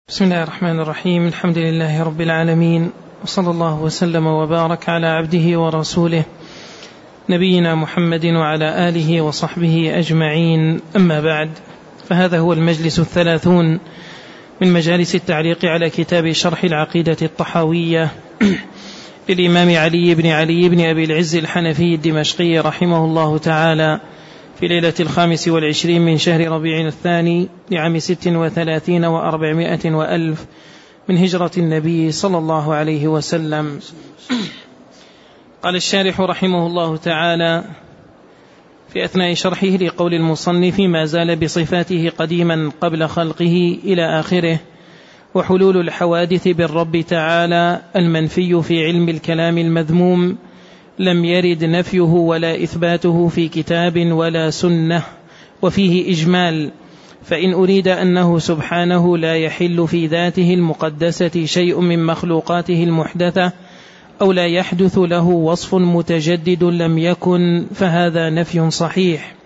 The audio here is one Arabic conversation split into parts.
بسم الله الرحمن الرحيم. الحمد لله رب العالمين، وصلى الله وسلم وبارك على عبده ورسوله نبينا محمد وعلى آله وصحبه أجمعين. أما بعد، فهذا هو المجلس 30 من مجالس التعليق على كتاب شرح العقيدة الطحاوية للإمام علي بن أبي العز الحنفي الدمشقي رحمه الله تعالى، في ليلة 25 من شهر ربيع الثاني لعام 36 و400 وألف من هجرة النبي صلى الله عليه وسلم. قال الشارح رحمه الله تعالى في أثناء شرحه لقول المصنف: ما زال بصفاته قديما قبل خلقه إلى آخره، وحلول الحوادث بالرب تعالى المنفي في علم الكلام المذموم لم يرد نفيه ولا إثباته في كتاب ولا سنة، وفيه إجمال. فإن أريد أنه سبحانه لا يحل في ذاته المقدسة شيء من مخلوقاته المحدثة، أو لا يحدث له وصف متجدد لم يكن، فهذا نفي صحيح.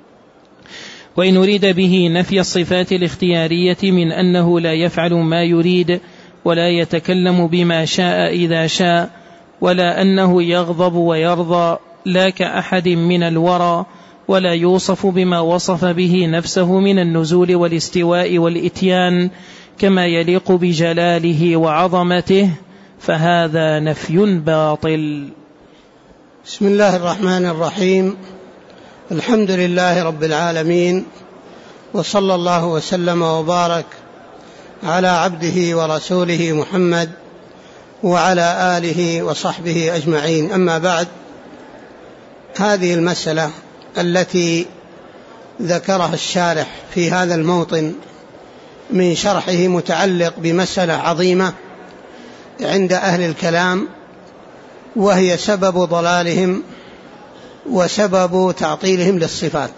وإن أريد به نفي الصفات الاختيارية من أنه لا يفعل ما يريد ولا يتكلم بما شاء إذا شاء، ولا أنه يغضب ويرضى لا كأحد من الورى، ولا يوصف بما وصف به نفسه من النزول والاستواء والإتيان كما يليق بجلاله وعظمته، فهذا نفي باطل. بسم الله الرحمن الرحيم. الحمد لله رب العالمين، وصلى الله وسلم وبارك على عبده ورسوله محمد وعلى آله وصحبه أجمعين. أما بعد، هذه المسألة التي ذكرها الشارح في هذا الموطن من شرحه متعلق بمسألة عظيمة عند أهل الكلام، وهي سبب ضلالهم وسبب تعطيلهم للصفات.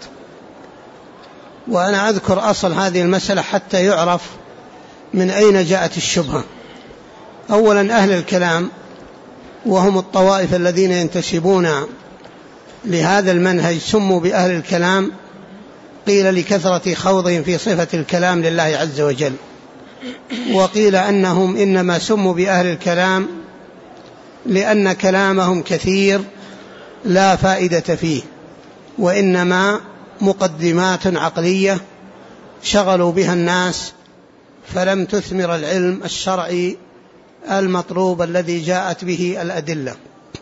وأنا أذكر أصل هذه المسألة حتى يعرف من أين جاءت الشبهة. أولا، أهل الكلام وهم الطوائف الذين ينتسبون لهذا المنهج سموا بأهل الكلام، قيل لكثرة خوضهم في صفة الكلام لله عز وجل، وقيل أنهم إنما سموا بأهل الكلام لأن كلامهم كثير لا فائدة فيه، وإنما مقدمات عقلية شغلوا بها الناس فلم تثمر العلم الشرعي المطلوب الذي جاءت به الأدلة.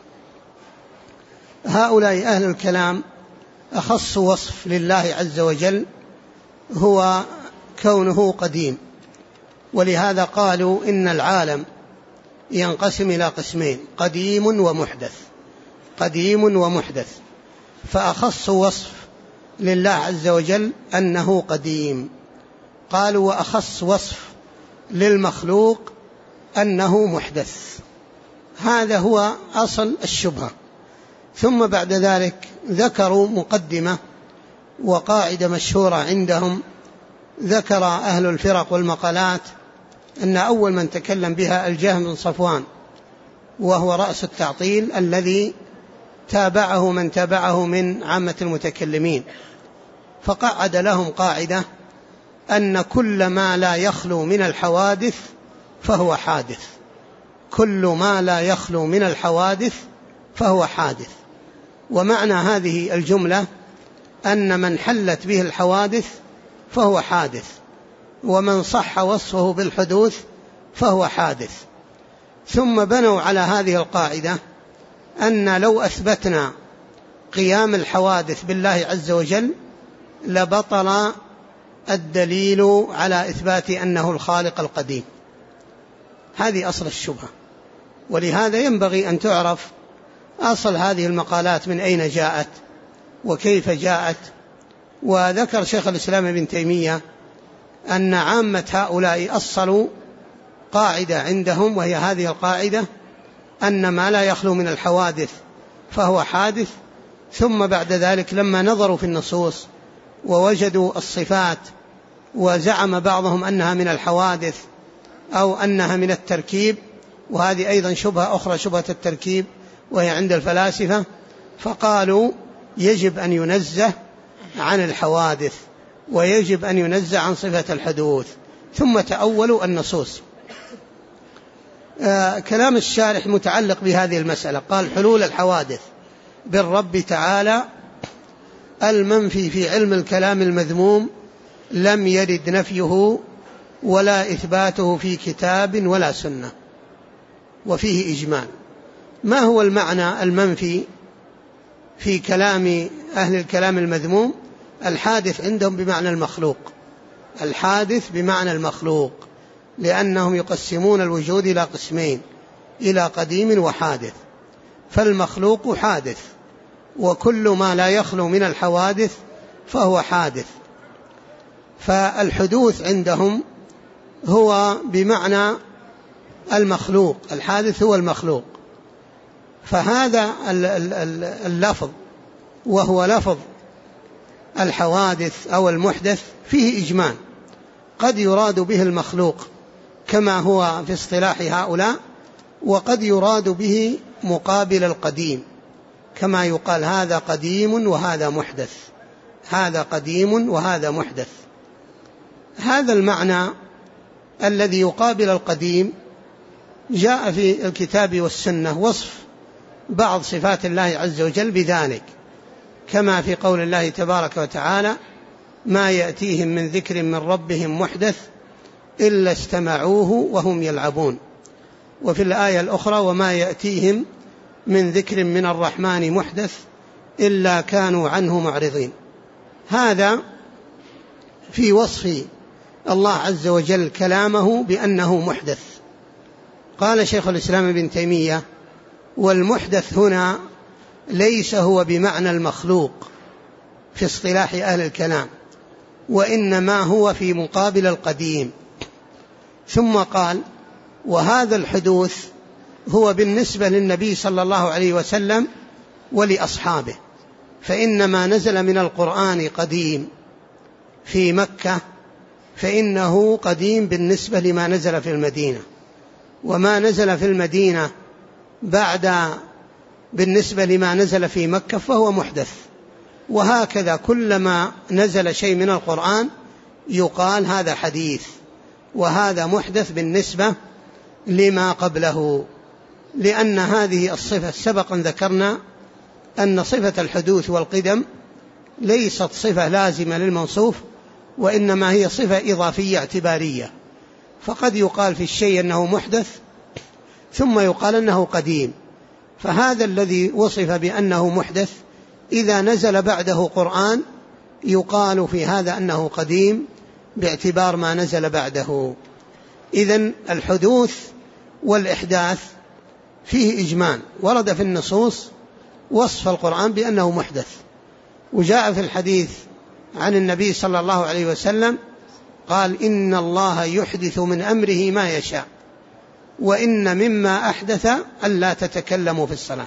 هؤلاء أهل الكلام أخص وصف لله عز وجل هو كونه قديم، ولهذا قالوا إن العالم ينقسم إلى قسمين: قديم ومحدث. قديم ومحدث، فأخص وصف لله عز وجل أنه قديم. قالوا وأخص وصف للمخلوق أنه محدث. هذا هو أصل الشبهة. ثم بعد ذلك ذكروا مقدمة وقاعدة مشهورة عندهم، ذكر أهل الفرق والمقالات أن أول من تكلم بها الجهم بن صفوان، وهو رأس التعطيل الذي تابعه من تابعه من عامة المتكلمين، فقعد لهم قاعدة أن كل ما لا يخلو من الحوادث فهو حادث. كل ما لا يخلو من الحوادث فهو حادث. ومعنى هذه الجملة أن من حلت به الحوادث فهو حادث، ومن صح وصفه بالحدوث فهو حادث. ثم بنوا على هذه القاعدة أن لو أثبتنا قيام الحوادث بالله عز وجل لبطل الدليل على إثبات أنه الخالق القديم. هذه أصل الشبهة. ولهذا ينبغي أن تعرف أصل هذه المقالات من أين جاءت وكيف جاءت. وذكر شيخ الإسلام ابن تيمية أن عامة هؤلاء أصلوا قاعدة عندهم، وهي هذه القاعدة: أن ما لا يخلو من الحوادث فهو حادث. ثم بعد ذلك لما نظروا في النصوص ووجدوا الصفات، وزعم بعضهم أنها من الحوادث أو أنها من التركيب، وهذه أيضا شبهة أخرى، شبهة التركيب، وهي عند الفلاسفة، فقالوا يجب أن ينزه عن الحوادث ويجب أن ينزه عن صفة الحدوث، ثم تأولوا النصوص. كلام الشارح متعلق بهذه المسألة. قال: حلول الحوادث بالرب تعالى المنفي في علم الكلام المذموم لم يرد نفيه ولا إثباته في كتاب ولا سنة، وفيه إجمال. ما هو المعنى المنفي في كلام أهل الكلام المذموم؟ الحادث عندهم بمعنى المخلوق، الحادث بمعنى المخلوق، لأنهم يقسمون الوجود إلى قسمين، إلى قديم وحادث. فالمخلوق حادث، وكل ما لا يخلو من الحوادث فهو حادث. فالحدوث عندهم هو بمعنى المخلوق، الحادث هو المخلوق. فهذا اللفظ وهو لفظ الحوادث أو المحدث فيه إجمال، قد يراد به المخلوق كما هو في اصطلاح هؤلاء، وقد يراد به مقابل القديم، كما يقال هذا قديم وهذا محدث، هذا قديم وهذا محدث. هذا المعنى الذي يقابل القديم جاء في الكتاب والسنة وصف بعض صفات الله عز وجل بذلك، كما في قول الله تبارك وتعالى: ما يأتيهم من ذكر من ربهم محدث إلا استمعوه وهم يلعبون. وفي الآية الأخرى: وما يأتيهم من ذكر من الرحمن محدث إلا كانوا عنه معرضين. هذا في وصف الله عز وجل كلامه بأنه محدث. قال شيخ الإسلام ابن تيمية: والمحدث هنا ليس هو بمعنى المخلوق في اصطلاح أهل الكلام، وإنما هو في مقابل القديم. ثم قال: وهذا الحدوث هو بالنسبة للنبي صلى الله عليه وسلم ولأصحابه، فإن ما نزل من القرآن قديم في مكة فإنه قديم بالنسبة لما نزل في المدينة، وما نزل في المدينة بعد بالنسبة لما نزل في مكة فهو محدث. وهكذا كلما نزل شيء من القرآن يقال هذا حديث، وهذا محدث بالنسبة لما قبله، لأن هذه الصفة سبقا ذكرنا أن صفة الحدوث والقدم ليست صفة لازمة للموصوف، وإنما هي صفة إضافية اعتبارية. فقد يقال في الشيء أنه محدث ثم يقال أنه قديم. فهذا الذي وصف بأنه محدث إذا نزل بعده قرآن يقال في هذا أنه قديم باعتبار ما نزل بعده. إذن الحدوث والإحداث فيه إجمال، ورد في النصوص وصف القرآن بأنه محدث. وجاء في الحديث عن النبي صلى الله عليه وسلم قال: إن الله يحدث من أمره ما يشاء، وإن مما أحدث ألا تتكلموا في الصلاة.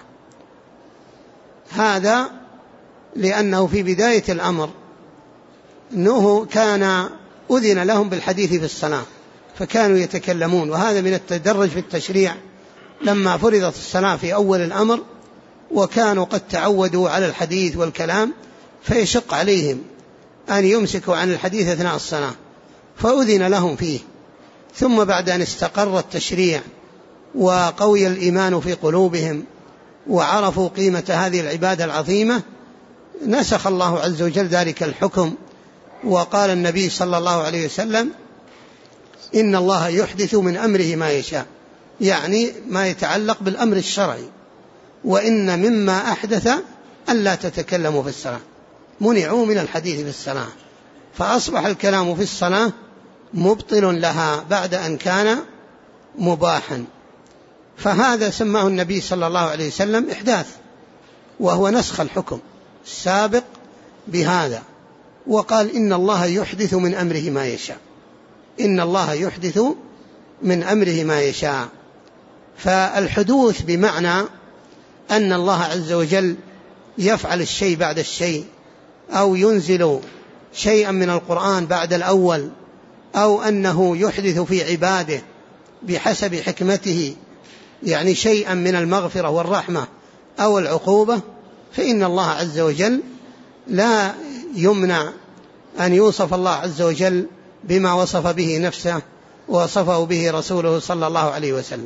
هذا لأنه في بداية الأمر أنه كان أذن لهم بالحديث في الصلاة فكانوا يتكلمون، وهذا من التدرج في التشريع لما فرضت الصلاة في أول الأمر وكانوا قد تعودوا على الحديث والكلام فيشق عليهم أن يمسكوا عن الحديث أثناء الصلاة، فأذن لهم فيه. ثم بعد أن استقر التشريع وقوي الإيمان في قلوبهم وعرفوا قيمة هذه العبادة العظيمة نسخ الله عز وجل ذلك الحكم، وقال النبي صلى الله عليه وسلم: إن الله يحدث من أمره ما يشاء، يعني ما يتعلق بالأمر الشرعي. وإن مما أحدث ألا تتكلموا في الصلاة، منعوا من الحديث في الصلاة، فأصبح الكلام في الصلاة مبطل لها بعد أن كان مباحا. فهذا سماه النبي صلى الله عليه وسلم إحداث، وهو نسخ الحكم السابق بهذا. وقال: إن الله يحدث من أمره ما يشاء، إن الله يحدث من أمره ما يشاء. فالحدوث بمعنى أن الله عز وجل يفعل الشيء بعد الشيء، أو ينزل شيئا من القرآن بعد الأول، أو أنه يحدث في عباده بحسب حكمته، يعني شيئا من المغفرة والرحمة أو العقوبة. فإن الله عز وجل لا يمنع أن يوصف الله عز وجل بما وصف به نفسه ووصفه به رسوله صلى الله عليه وسلم.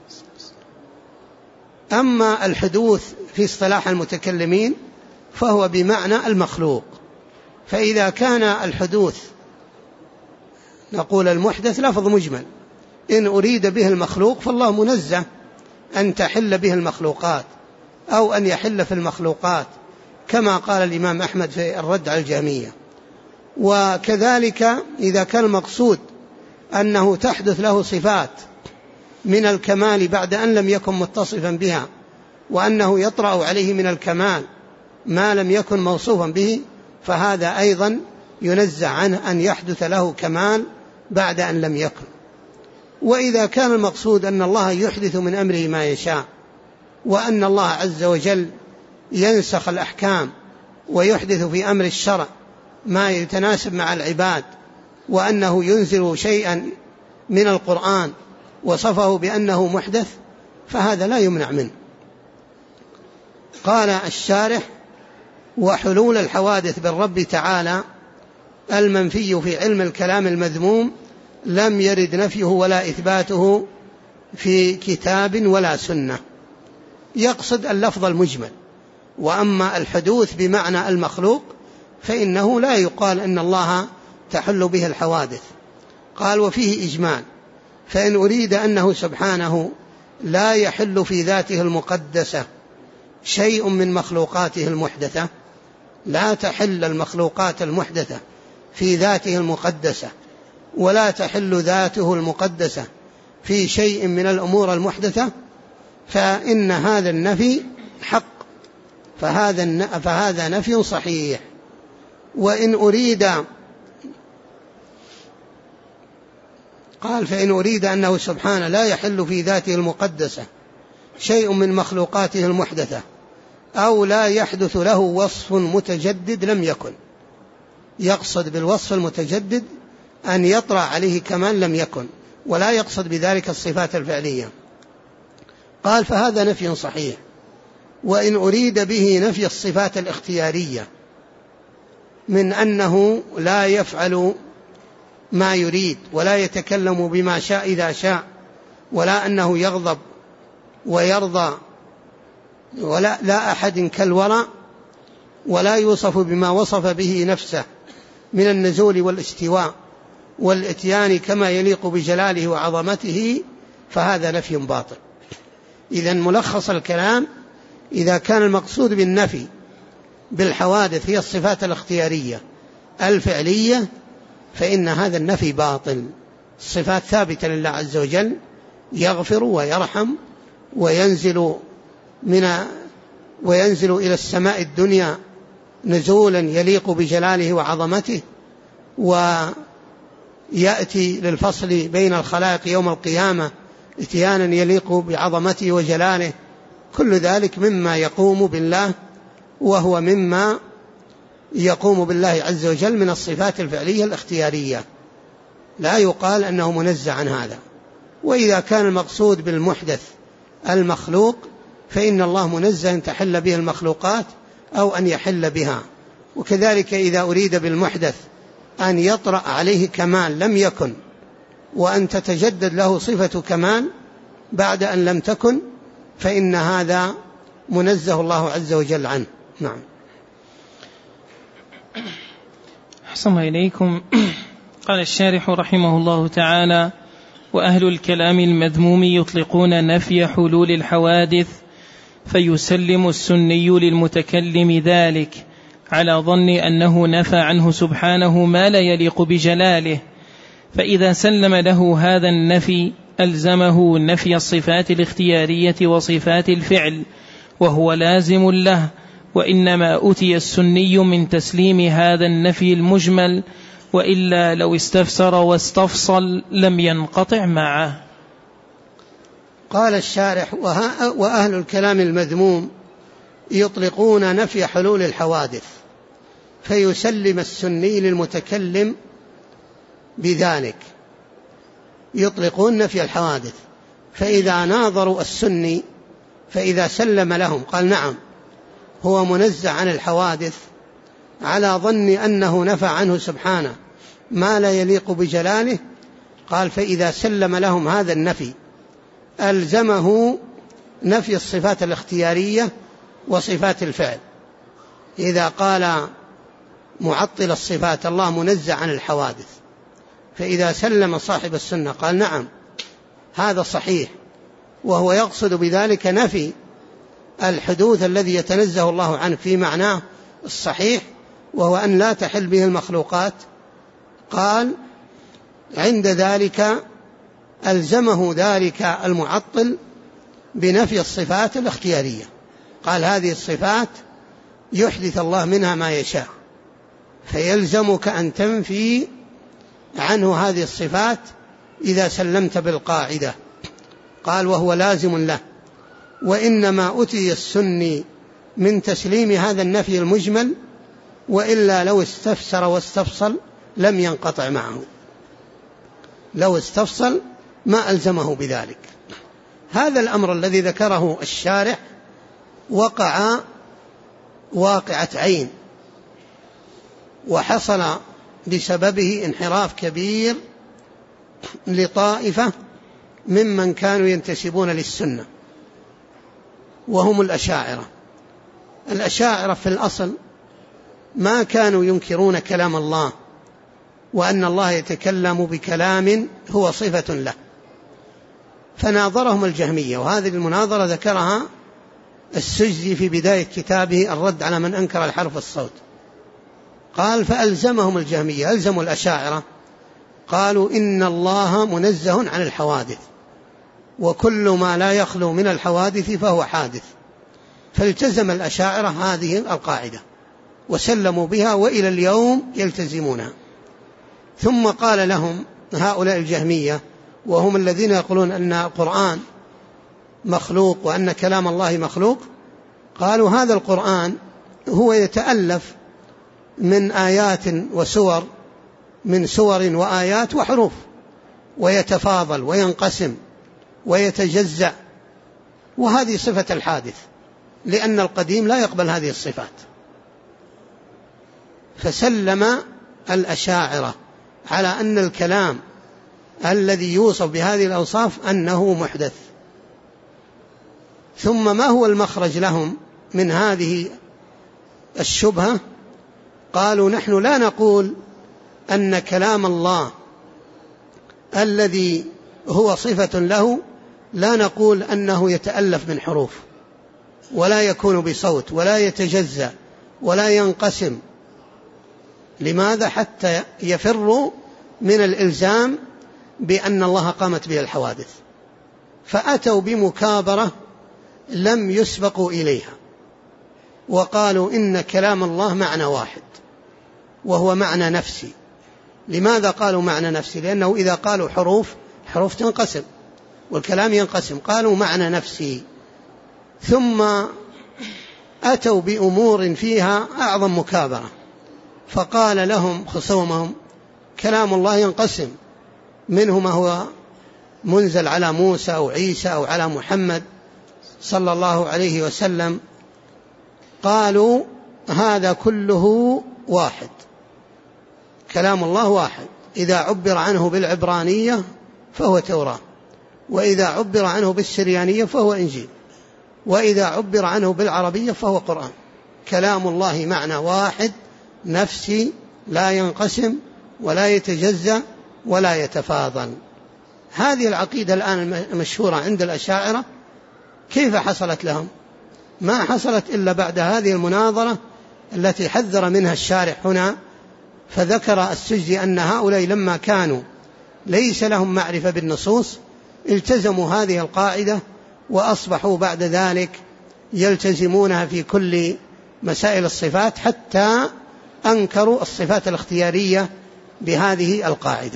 أما الحدوث في اصطلاح المتكلمين فهو بمعنى المخلوق. فإذا كان الحدوث نقول المحدث لفظ مجمل، إن أريد به المخلوق فالله منزه أن تحل به المخلوقات أو أن يحل في المخلوقات، كما قال الإمام أحمد في الرد على الجهمية. وكذلك إذا كان المقصود أنه تحدث له صفات من الكمال بعد أن لم يكن متصفا بها، وأنه يطرأ عليه من الكمال ما لم يكن موصوفا به، فهذا أيضا ينزع عنه أن يحدث له كمال بعد أن لم يكن. وإذا كان المقصود أن الله يحدث من أمره ما يشاء، وأن الله عز وجل ينسخ الأحكام ويحدث في أمر الشرع ما يتناسب مع العباد، وأنه ينزل شيئا من القرآن وصفه بأنه محدث، فهذا لا يمنع منه. قال الشارح: وحلول الحوادث بالرب تعالى المنفي في علم الكلام المذموم لم يرد نفيه ولا إثباته في كتاب ولا سنة. يقصد اللفظ المجمل. وأما الحدوث بمعنى المخلوق فإنه لا يقال أن الله تحل به الحوادث. قال: وفيه إجمال، فإن أريد أنه سبحانه لا يحل في ذاته المقدسة شيء من مخلوقاته المحدثة، لا تحل المخلوقات المحدثة في ذاته المقدسة، ولا تحل ذاته المقدسة في شيء من الأمور المحدثة، فإن هذا النفي حق، فهذا نفي صحيح. وإن أريد، قال: فإن أريد أنه سبحانه لا يحل في ذاته المقدسة شيء من مخلوقاته المحدثة، أو لا يحدث له وصف متجدد لم يكن. يقصد بالوصف المتجدد أن يطرأ عليه كمال لم يكن، ولا يقصد بذلك الصفات الفعلية. قال: فهذا نفي صحيح. وإن أريد به نفي الصفات الاختيارية من أنه لا يفعل ما يريد، ولا يتكلم بما شاء إذا شاء، ولا أنه يغضب ويرضى، ولا لا أحد كالورى، ولا يوصف بما وصف به نفسه من النزول والاستواء والإتيان كما يليق بجلاله وعظمته، فهذا نفي باطل. إذن ملخص الكلام: إذا كان المقصود بالنفي بالحوادث هي الصفات الاختيارية الفعلية فإن هذا النفي باطل. الصفات ثابتة لله عز وجل، يغفر ويرحم وينزل إلى السماء الدنيا نزولا يليق بجلاله وعظمته، ويأتي للفصل بين الخلائق يوم القيامة اتيانا يليق بعظمته وجلاله. كل ذلك مما يقوم بالله، وهو مما يقوم بالله عز وجل من الصفات الفعلية الاختيارية، لا يقال أنه منزع عن هذا. وإذا كان المقصود بالمحدث المخلوق فإن الله منزه أن تحل به المخلوقات أو أن يحل بها. وكذلك إذا أريد بالمحدث أن يطرأ عليه كمال لم يكن، وأن تتجدد له صفة كمال بعد أن لم تكن، فإن هذا منزه الله عز وجل عنه. نعم. أحسن إليكم. قال الشارح رحمه الله تعالى: وأهل الكلام المذموم يطلقون نفي حلول الحوادث، فيسلم السني للمتكلم ذلك على ظن أنه نفى عنه سبحانه ما لا يليق بجلاله، فإذا سلم له هذا النفي ألزمه نفي الصفات الاختيارية وصفات الفعل، وهو لازم له. وإنما أتي السني من تسليم هذا النفي المجمل، وإلا لو استفسر واستفصل لم ينقطع معه. قال الشارح: وأهل الكلام المذموم يطلقون نفي حلول الحوادث، فيسلم السني للمتكلم بذلك. يطلقون نفي الحوادث، فإذا ناظروا السني فإذا سلم لهم قال: نعم هو منزع عن الحوادث، على ظن أنه نفى عنه سبحانه ما لا يليق بجلاله، قال فإذا سلم لهم هذا النفي ألزمه نفي الصفات الاختيارية وصفات الفعل. إذا قال معطل الصفات الله منزه عن الحوادث، فإذا سلم صاحب السنة قال نعم هذا صحيح، وهو يقصد بذلك نفي الحدوث الذي يتنزه الله عنه في معناه الصحيح، وهو أن لا تحل به المخلوقات، قال عند ذلك ألزمه ذلك المعطل بنفي الصفات الاختيارية. قال هذه الصفات يحدث الله منها ما يشاء، فيلزمك أن تنفي عنه هذه الصفات إذا سلمت بالقاعدة. قال وهو لازم له، وإنما أتي السني من تسليم هذا النفي المجمل، وإلا لو استفسر واستفصل لم ينقطع معه، لو استفصل ما ألزمه بذلك. هذا الأمر الذي ذكره الشارح وقع واقعة عين، وحصل بسببه انحراف كبير لطائفة ممن كانوا ينتسبون للسنة، وهم الأشاعرة. الأشاعرة في الأصل ما كانوا ينكرون كلام الله، وأن الله يتكلم بكلام هو صفة له، فناظرهم الجهمية، وهذه المناظرة ذكرها السجزي في بداية كتابه الرد على من أنكر الحرف الصوت. قال فألزمهم الجهمية، ألزموا الأشاعرة، قالوا إن الله منزه عن الحوادث، وكل ما لا يخلو من الحوادث فهو حادث، فالتزم الأشاعرة هذه القاعدة وسلموا بها، وإلى اليوم يلتزمونها. ثم قال لهم هؤلاء الجهمية، وهم الذين يقولون أن القرآن مخلوق وأن كلام الله مخلوق، قالوا هذا القرآن هو يتألف من آيات وسور، من سور وآيات وحروف، ويتفاضل وينقسم ويتجزأ، وهذه صفة الحادث، لأن القديم لا يقبل هذه الصفات. فسلم الأشاعرة على أن الكلام الذي يوصف بهذه الأوصاف أنه محدث. ثم ما هو المخرج لهم من هذه الشبهة؟ قالوا نحن لا نقول أن كلام الله الذي هو صفة له، لا نقول أنه يتألف من حروف، ولا يكون بصوت، ولا يتجزأ، ولا ينقسم. لماذا؟ حتى يفروا من الإلزام بأن الله قامت به الحوادث، فأتوا بمكابرة لم يسبقوا إليها، وقالوا إن كلام الله معنى واحد وهو معنى نفسي. لماذا قالوا معنى نفسي؟ لأنه إذا قالوا حروف تنقسم والكلام ينقسم، قالوا معنى نفسي. ثم أتوا بأمور فيها أعظم مكابرة، فقال لهم خصومهم كلام الله ينقسم، منه ما هو منزل على موسى أو عيسى أو على محمد صلى الله عليه وسلم. قالوا هذا كله واحد، كلام الله واحد، إذا عبر عنه بالعبرانية فهو توراة، وإذا عبر عنه بالسريانية فهو إنجيل، وإذا عبر عنه بالعربية فهو قرآن. كلام الله معنى واحد نفسي، لا ينقسم ولا يتجزأ ولا يتفاضل. هذه العقيدة الآن المشهورة عند الأشاعرة كيف حصلت لهم؟ ما حصلت إلا بعد هذه المناظرة التي حذر منها الشارح هنا. فذكر السجزي أن هؤلاء لما كانوا ليس لهم معرفة بالنصوص التزموا هذه القاعدة، وأصبحوا بعد ذلك يلتزمونها في كل مسائل الصفات، حتى أنكروا الصفات الاختيارية بهذه القاعدة.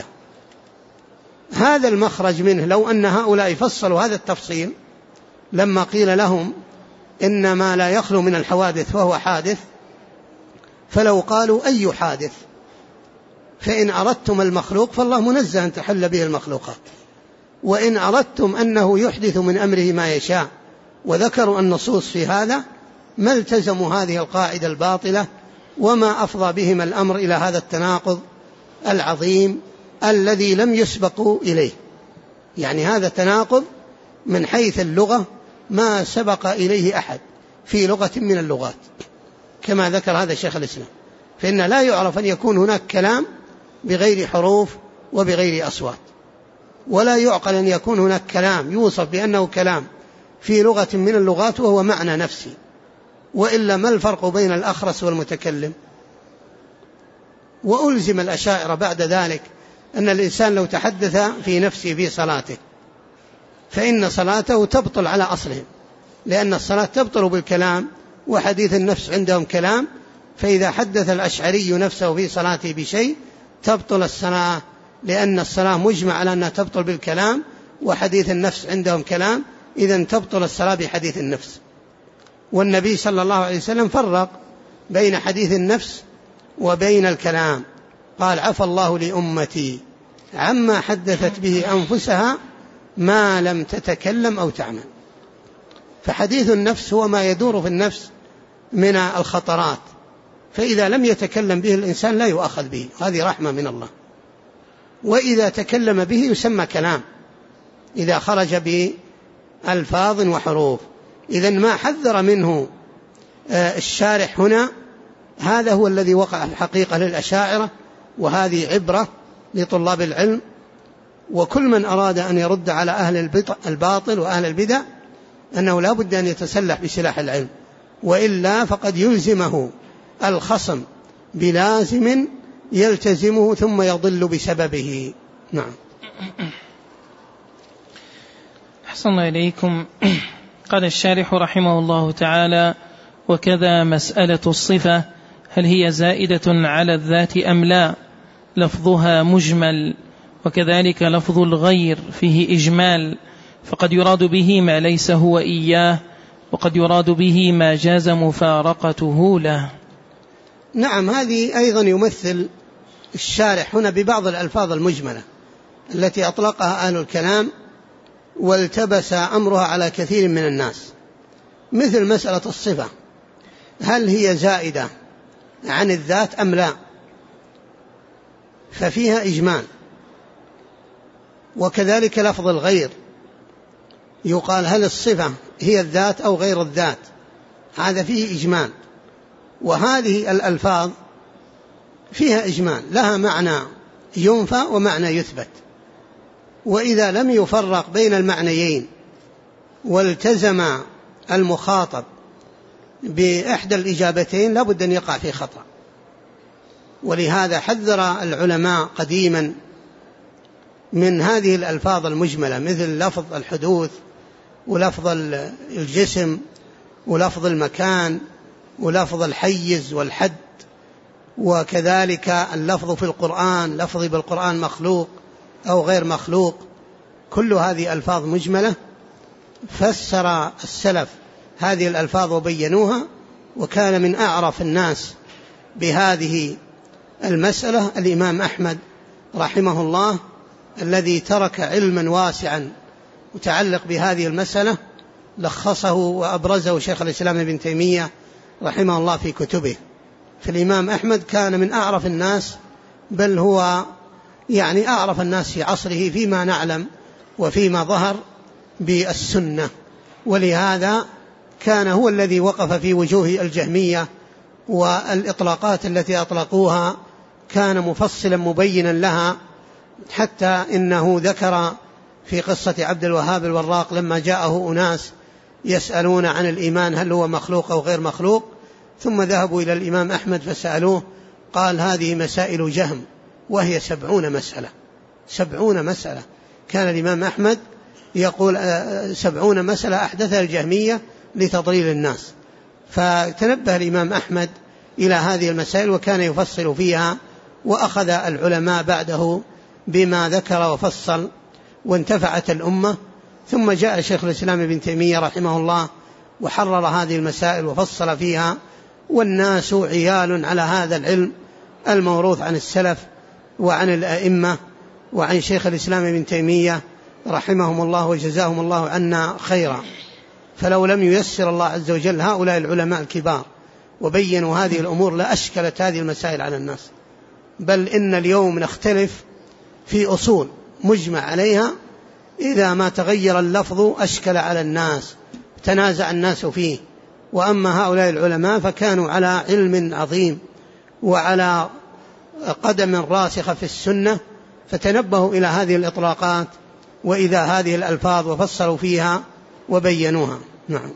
هذا المخرج منه، لو أن هؤلاء فصلوا هذا التفصيل لما قيل لهم إن ما لا يخلو من الحوادث فهو حادث، فلو قالوا أي حادث، فإن أردتم المخلوق فالله منزه أن تحل به المخلوقات، وإن أردتم أنه يحدث من أمره ما يشاء، وذكروا النصوص في هذا، ما التزموا هذه القاعدة الباطلة، وما أفضى بهم الأمر إلى هذا التناقض العظيم الذي لم يسبقوا إليه. يعني هذا تناقض من حيث اللغة ما سبق إليه أحد في لغة من اللغات، كما ذكر هذا شيخ الإسلام. فإن لا يعرف أن يكون هناك كلام بغير حروف وبغير أصوات، ولا يعقل أن يكون هناك كلام يوصف بأنه كلام في لغة من اللغات وهو معنى نفسي، وإلا ما الفرق بين الأخرس والمتكلم؟ وألزم الأشاعرة بعد ذلك أن الإنسان لو تحدث في نفسه في صلاته فإن صلاته تبطل على أصلهم، لأن الصلاة تبطل بالكلام، وحديث النفس عندهم كلام. فإذا حدث الأشعري نفسه في صلاته بشيء تبطل الصلاة، لأن الصلاة مجمع على أنها تبطل بالكلام، وحديث النفس عندهم كلام، إذن تبطل الصلاة بحديث النفس. والنبي صلى الله عليه وسلم فرق بين حديث النفس وبين الكلام، قال: عفى الله لأمتي عما حدثت به أنفسها ما لم تتكلم أو تعمل. فحديث النفس هو ما يدور في النفس من الخطرات، فإذا لم يتكلم به الإنسان لا يؤخذ به، هذه رحمة من الله. وإذا تكلم به يسمى كلام إذا خرج بألفاظ وحروف. إذن ما حذر منه الشارح هنا هذا هو الذي وقع في حقيقة للأشاعرة، وهذه عبرة لطلاب العلم. وكل من أراد أن يرد على أهل الباطل وأهل البدع أنه لا بد أن يتسلح بسلاح العلم، وإلا فقد يلزمه الخصم بلازم يلتزمه ثم يضل بسببه. نعم. أحسن الله إليكم. قال الشارح رحمه الله تعالى: وكذا مسألة الصفة هل هي زائدة على الذات أم لا؟ لفظها مجمل، وكذلك لفظ الغير فيه إجمال، فقد يراد به ما ليس هو إياه، وقد يراد به ما جاز مفارقته له. نعم، هذه أيضا يمثل الشارح هنا ببعض الألفاظ المجملة التي أطلقها أهل الكلام والتبس أمرها على كثير من الناس، مثل مسألة الصفة هل هي زائدة عن الذات أم لا؟ ففيها إجمال. وكذلك لفظ الغير يقال هل الصفة هي الذات أو غير الذات، هذا فيه إجمال. وهذه الألفاظ فيها إجمال، لها معنى ينفى ومعنى يثبت، وإذا لم يفرق بين المعنيين والتزم المخاطب بإحدى الإجابتين لابد أن يقع في خطأ. ولهذا حذر العلماء قديما من هذه الألفاظ المجملة، مثل لفظ الحدوث ولفظ الجسم ولفظ المكان ولفظ الحيز والحد، وكذلك اللفظ في القرآن، لفظ بالقرآن مخلوق أو غير مخلوق، كل هذه ألفاظ مجملة. فسر السلف هذه الألفاظ وبينوها، وكان من أعرف الناس بهذه المسألة الإمام أحمد رحمه الله، الذي ترك علما واسعا متعلق بهذه المسألة لخصه وأبرزه شيخ الإسلام ابن تيمية رحمه الله في كتبه. فالإمام أحمد كان من أعرف الناس، بل هو يعني أعرف الناس في عصره فيما نعلم وفيما ظهر بالسنة، ولهذا كان هو الذي وقف في وجوه الجهمية والإطلاقات التي أطلقوها، كان مفصلا مبينا لها، حتى إنه ذكر في قصة عبد الوهاب الوراق لما جاءه أناس يسألون عن الإيمان هل هو مخلوق أو غير مخلوق، ثم ذهبوا إلى الإمام أحمد فسألوه، قال هذه مسائل جهم وهي 70 مسألة. 70 مسألة كان الإمام أحمد يقول 70 مسألة أحدثها الجهمية لتضليل الناس. فتنبه الإمام أحمد إلى هذه المسائل وكان يفصل فيها، وأخذ العلماء بعده بما ذكر وفصل، وانتفعت الأمة. ثم جاء شيخ الإسلام ابن تيمية رحمه الله وحرر هذه المسائل وفصل فيها، والناس عيال على هذا العلم الموروث عن السلف وعن الأئمة وعن شيخ الإسلام ابن تيمية رحمهم الله وجزاهم الله عنا خيرا. فلو لم ييسر الله عز وجل هؤلاء العلماء الكبار وبينوا هذه الأمور لأشكلت هذه المسائل على الناس. بل إن اليوم نختلف في أصول مجمع عليها، إذا ما تغير اللفظ أشكل على الناس، تنازع الناس فيه. وأما هؤلاء العلماء فكانوا على علم عظيم وعلى قدم راسخة في السنة، فتنبهوا إلى هذه الإطلاقات وإذا هذه الألفاظ وفصلوا فيها وبينوها. نعم.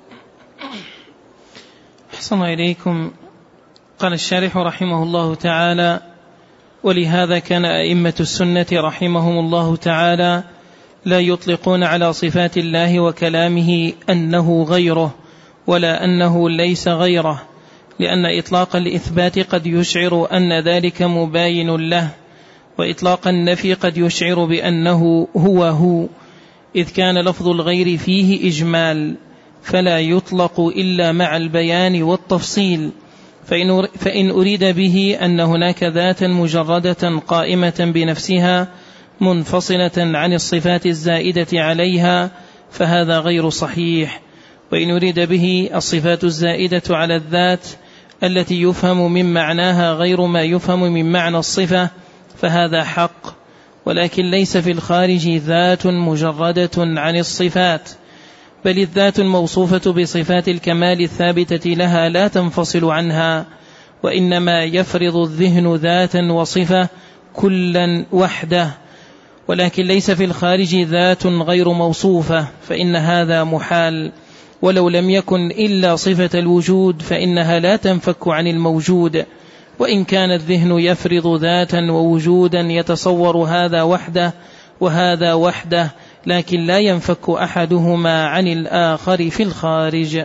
أحسن إليكم. قال الشارح رحمه الله تعالى: ولهذا كان أئمة السنة رحمهم الله تعالى لا يطلقون على صفات الله وكلامه أنه غيره ولا أنه ليس غيره، لأن إطلاق الإثبات قد يشعر أن ذلك مباين له، وإطلاق النفي قد يشعر بأنه هو، إذ كان لفظ الغير فيه إجمال، فلا يطلق إلا مع البيان والتفصيل. فإن أريد به أن هناك ذاتا مجردة قائمة بنفسها منفصلة عن الصفات الزائدة عليها فهذا غير صحيح. وإن أريد به الصفات الزائدة على الذات التي يفهم من معناها غير ما يفهم من معنى الصفة فهذا حق، ولكن ليس في الخارج ذات مجردة عن الصفات، بل الذات الموصوفة بصفات الكمال الثابتة لها لا تنفصل عنها، وإنما يفرض الذهن ذاتا وصفة كلا وحده، ولكن ليس في الخارج ذات غير موصوفة، فإن هذا محال. ولو لم يكن إلا صفة الوجود فإنها لا تنفك عن الموجود، وإن كان الذهن يفرض ذاتا ووجودا يتصور هذا وحده وهذا وحده، لكن لا ينفك أحدهما عن الآخر في الخارج.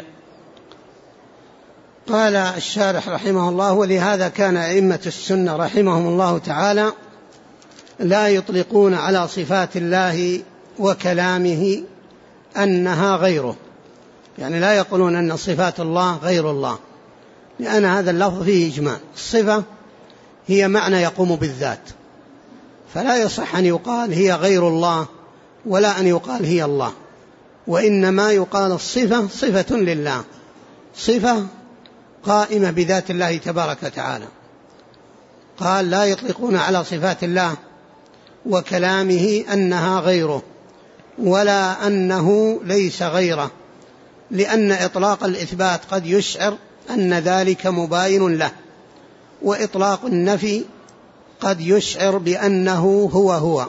قال الشارح رحمه الله: ولهذا كان أئمة السنة رحمهم الله تعالى لا يطلقون على صفات الله وكلامه أنها غيره، يعني لا يقولون أن صفات الله غير الله، لأن هذا اللفظ فيه إجمال. الصفة هي معنى يقوم بالذات، فلا يصح أن يقال هي غير الله ولا أن يقال هي الله، وإنما يقال الصفة صفة لله، صفة قائمة بذات الله تبارك وتعالى. قال: لا يطلقون على صفات الله وكلامه أنها غيره ولا أنه ليس غيره، لأن إطلاق الإثبات قد يشعر أن ذلك مباين له، وإطلاق النفي قد يشعر بأنه هو.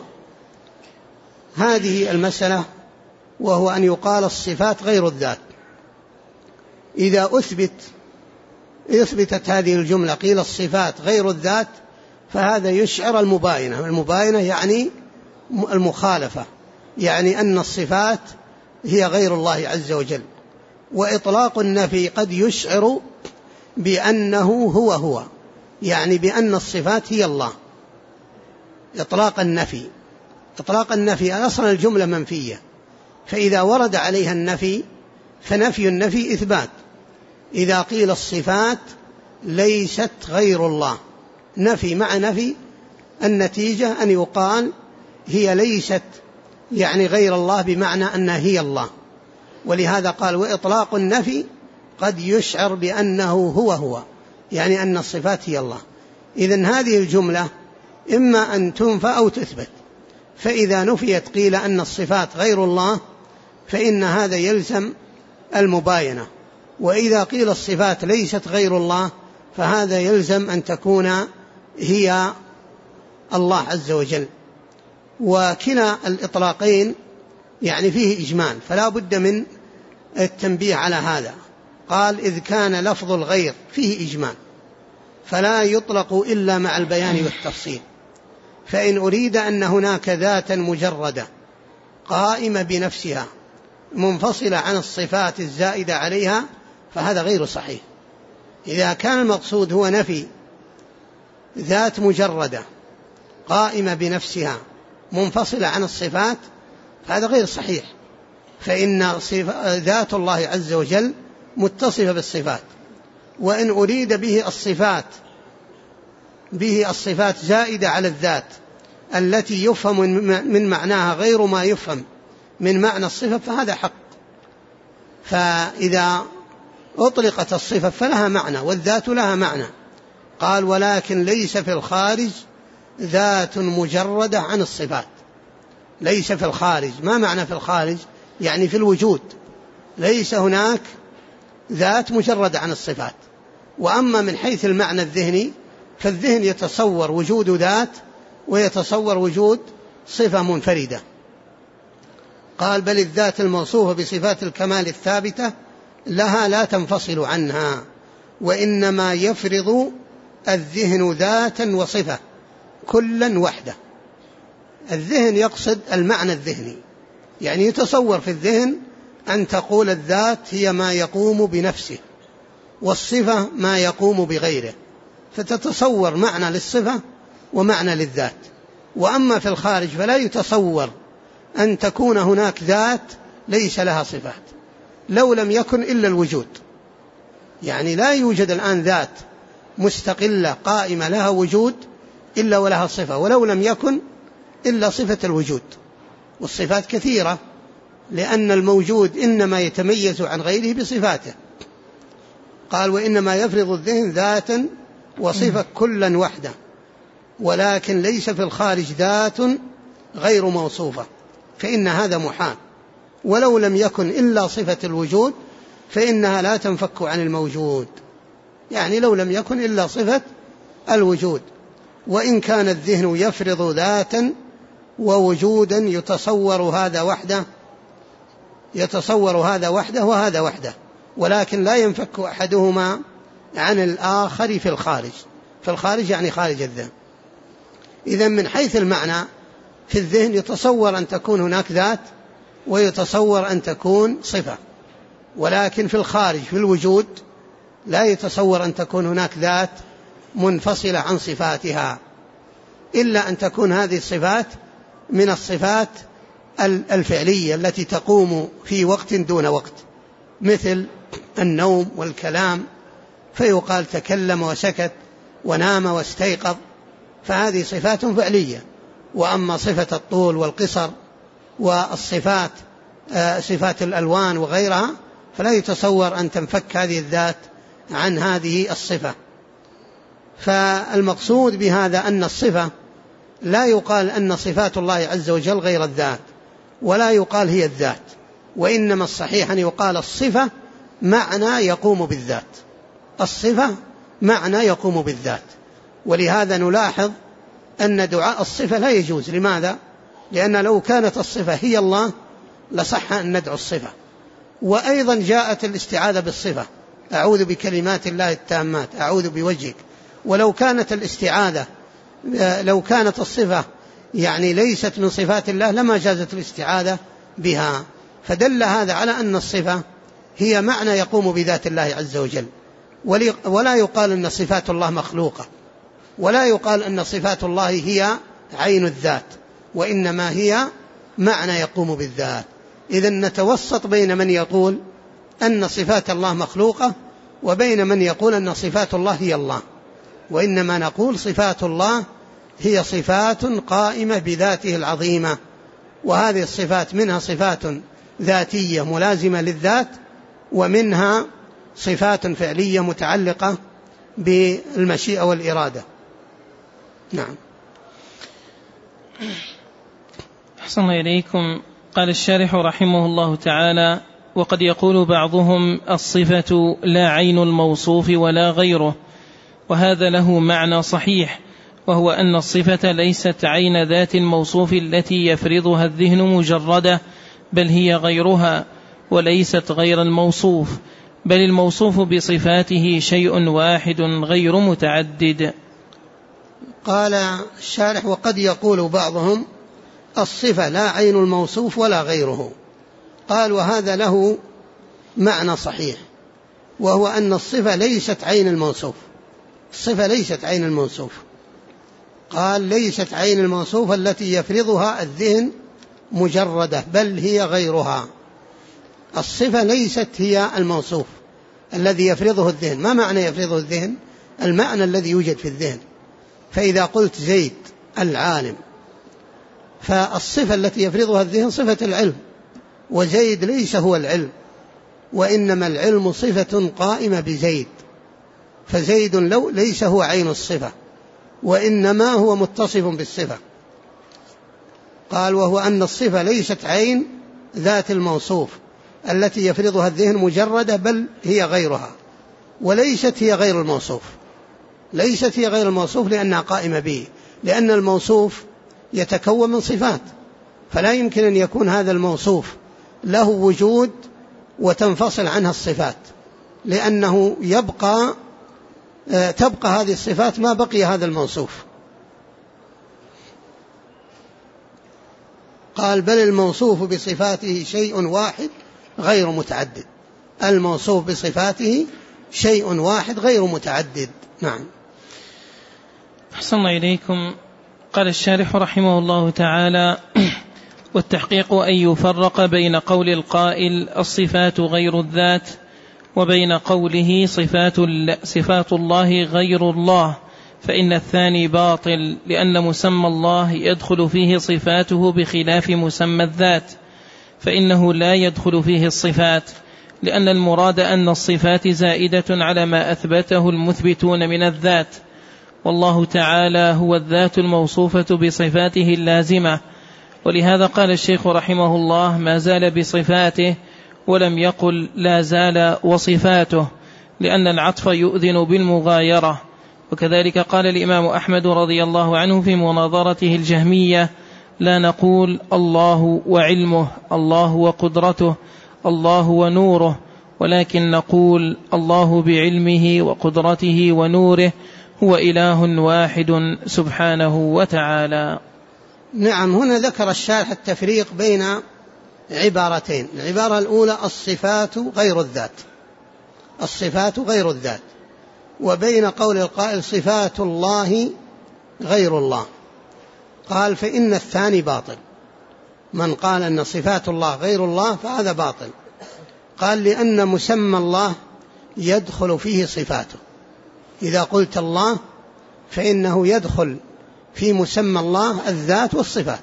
هذه المسألة، وهو أن يقال الصفات غير الذات. إذا أثبتت هذه الجملة قيل الصفات غير الذات، فهذا يشعر المباينة يعني المخالفة، يعني أن الصفات هي غير الله عز وجل. وإطلاق النفي قد يشعر بأنه هو، يعني بأن الصفات هي الله. إطلاق النفي أصلا الجملة منفية، فإذا ورد عليها النفي فنفي النفي إثبات. إذا قيل الصفات ليست غير الله، نفي مع نفي، النتيجة أن يقال هي ليست يعني غير الله، بمعنى أنها هي الله. ولهذا قال: وإطلاق النفي قد يشعر بأنه هو، يعني أن الصفات هي الله. إذن هذه الجملة إما أن تنفى أو تثبت، فإذا نفيت قيل أن الصفات غير الله، فإن هذا يلزم المباينة، وإذا قيل الصفات ليست غير الله فهذا يلزم أن تكون هي الله عز وجل. وكلا الإطلاقين يعني فيه إجمال، فلا بد من التنبيه على هذا. قال: إذ كان لفظ الغير فيه إجمال فلا يطلق إلا مع البيان والتفصيل. فإن أريد أن هناك ذاتا مجردة قائمة بنفسها منفصلة عن الصفات الزائدة عليها فهذا غير صحيح. إذا كان المقصود هو نفي ذات مجردة قائمة بنفسها منفصلة عن الصفات فهذا غير صحيح، فإن ذات الله عز وجل متصفة بالصفات. وإن أريد به الصفات زائدة على الذات التي يفهم من معناها غير ما يفهم من معنى الصفة فهذا حق. فإذا أطلقت الصفة فلها معنى والذات لها معنى. قال ولكن ليس في الخارج ذات مجردة عن الصفات. ليس في الخارج، ما معنى في الخارج؟ يعني في الوجود ليس هناك ذات مجردة عن الصفات. وأما من حيث المعنى الذهني فالذهن يتصور وجود ذات ويتصور وجود صفة منفردة. قال بل الذات الموصوفة بصفات الكمال الثابتة لها لا تنفصل عنها، وإنما يفرض الذهن ذاتا وصفة كلا وحده. الذهن يقصد المعنى الذهني، يعني يتصور في الذهن أن تقول الذات هي ما يقوم بنفسه والصفة ما يقوم بغيره، فتتصور معنى للصفة ومعنى للذات. وأما في الخارج فلا يتصور أن تكون هناك ذات ليس لها صفات، لو لم يكن إلا الوجود. يعني لا يوجد الآن ذات مستقلة قائمة لها وجود إلا ولها صفة، ولو لم يكن إلا صفة الوجود. والصفات كثيرة، لأن الموجود إنما يتميز عن غيره بصفاته. قال وإنما يفرض الذهن ذاتا وصفة كلا وحده، ولكن ليس في الخارج ذات غير موصوفة، فإن هذا محال. ولو لم يكن إلا صفة الوجود فإنها لا تنفك عن الموجود، يعني لو لم يكن إلا صفة الوجود. وإن كان الذهن يفرض ذاتا ووجودا يتصور هذا وحده وهذا وحده، ولكن لا ينفك أحدهما عن الآخر في الخارج. في الخارج يعني خارج الذهن. إذن من حيث المعنى في الذهن يتصور أن تكون هناك ذات ويتصور أن تكون صفة، ولكن في الخارج في الوجود لا يتصور أن تكون هناك ذات منفصلة عن صفاتها، إلا أن تكون هذه الصفات من الصفات الفعلية التي تقوم في وقت دون وقت، مثل النوم والكلام، فيقال تكلم وسكت ونام واستيقظ، فهذه صفات فعلية. وأما صفة الطول والقصر والصفات صفات الألوان وغيرها فلا يتصور أن تنفك هذه الذات عن هذه الصفة. فالمقصود بهذا أن الصفة لا يقال أن صفات الله عز وجل غير الذات، ولا يقال هي الذات، وإنما الصحيح أن يقال الصفة معنى يقوم بالذات. الصفة معنى يقوم بالذات. ولهذا نلاحظ أن دعاء الصفة لا يجوز. لماذا؟ لأن لو كانت الصفة هي الله لصح أن ندعو الصفة. وأيضا جاءت الاستعاذة بالصفة، أعوذ بكلمات الله التامات، أعوذ بوجهك. ولو كانت الاستعاذة لو كانت الصفة يعني ليست من صفات الله لما جازت الاستعاذة بها. فدل هذا على أن الصفة هي معنى يقوم بذات الله عز وجل. ولا يقال أن صفات الله مخلوقة، ولا يقال أن صفات الله هي عين الذات، وإنما هي معنى يقوم بالذات. إذن نتوسط بين من يقول أن صفات الله مخلوقة وبين من يقول أن صفات الله هي الله، وإنما نقول صفات الله هي صفات قائمة بذاته العظيمة. وهذه الصفات منها صفات ذاتية ملازمة للذات، ومنها صفات فعلية متعلقة بالمشيئة والإرادة. نعم. أحسن الله إليكم. قال الشارح رحمه الله تعالى: وقد يقول بعضهم الصفة لا عين الموصوف ولا غيره، وهذا له معنى صحيح، وهو أن الصفة ليست عين ذات الموصوف التي يفرضها الذهن مجردة، بل هي غيرها، وليست غير الموصوف، بل الموصوف بصفاته شيء واحد غير متعدد. قال الشارح: وقد يقول بعضهم الصفة لا عين الموصوف ولا غيره. قال: وهذا له معنى صحيح، وهو أن الصفة ليست عين الموصوف. الصفة ليست عين الموصوف. قال: ليست عين الموصوف التي يفرضها الذهن مجردة، بل هي غيرها. الصفة ليست هي الموصوف الذي يفرضه الذهن. ما معنى يفرضه الذهن؟ المعنى الذي يوجد في الذهن. فإذا قلت زيد العالم، فالصفة التي يفرضها الذهن صفة العلم، وزيد ليس هو العلم، وإنما العلم صفة قائمة بزيد. فزيد لو ليس هو عين الصفة، وإنما هو متصف بالصفة. قال وهو أن الصفة ليست عين ذات الموصوف التي يفرضها الذهن مجردة، بل هي غيرها، وليست هي غير الموصوف، ليست هي غير الموصوف لأنها قائمة به، لأن الموصوف يتكون من صفات، فلا يمكن أن يكون هذا الموصوف له وجود وتنفصل عنها الصفات، لأنه تبقى هذه الصفات ما بقي هذا الموصوف. قال بل الموصوف بصفاته شيء واحد غير متعدد، الموصوف بصفاته شيء واحد غير متعدد. نعم. أحسن الله إليكم. قال الشارح رحمه الله تعالى: والتحقيق أن يفرق بين قول القائل الصفات غير الذات وبين قوله صفات الله غير الله، فإن الثاني باطل، لأن مسمى الله يدخل فيه صفاته بخلاف مسمى الذات، فإنه لا يدخل فيه الصفات، لأن المراد أن الصفات زائدة على ما أثبته المثبتون من الذات، والله تعالى هو الذات الموصوفة بصفاته اللازمة. ولهذا قال الشيخ رحمه الله: ما زال بصفاته، ولم يقل لا زال وصفاته، لأن العطف يؤذن بالمغايرة. وكذلك قال الإمام أحمد رضي الله عنه في مناظرته الجهمية: لا نقول الله وعلمه، الله وقدرته، الله ونوره، ولكن نقول الله بعلمه وقدرته ونوره هو إله واحد سبحانه وتعالى. نعم. هنا ذكر الشارح التفريق بين عبارتين. العبارة الأولى الصفات غير الذات، الصفات غير الذات، وبين قول القائل صفات الله غير الله. قال فإن الثاني باطل، من قال أن صفات الله غير الله فهذا باطل. قال لأن مسمى الله يدخل فيه صفاته، إذا قلت الله فإنه يدخل في مسمى الله الذات والصفات.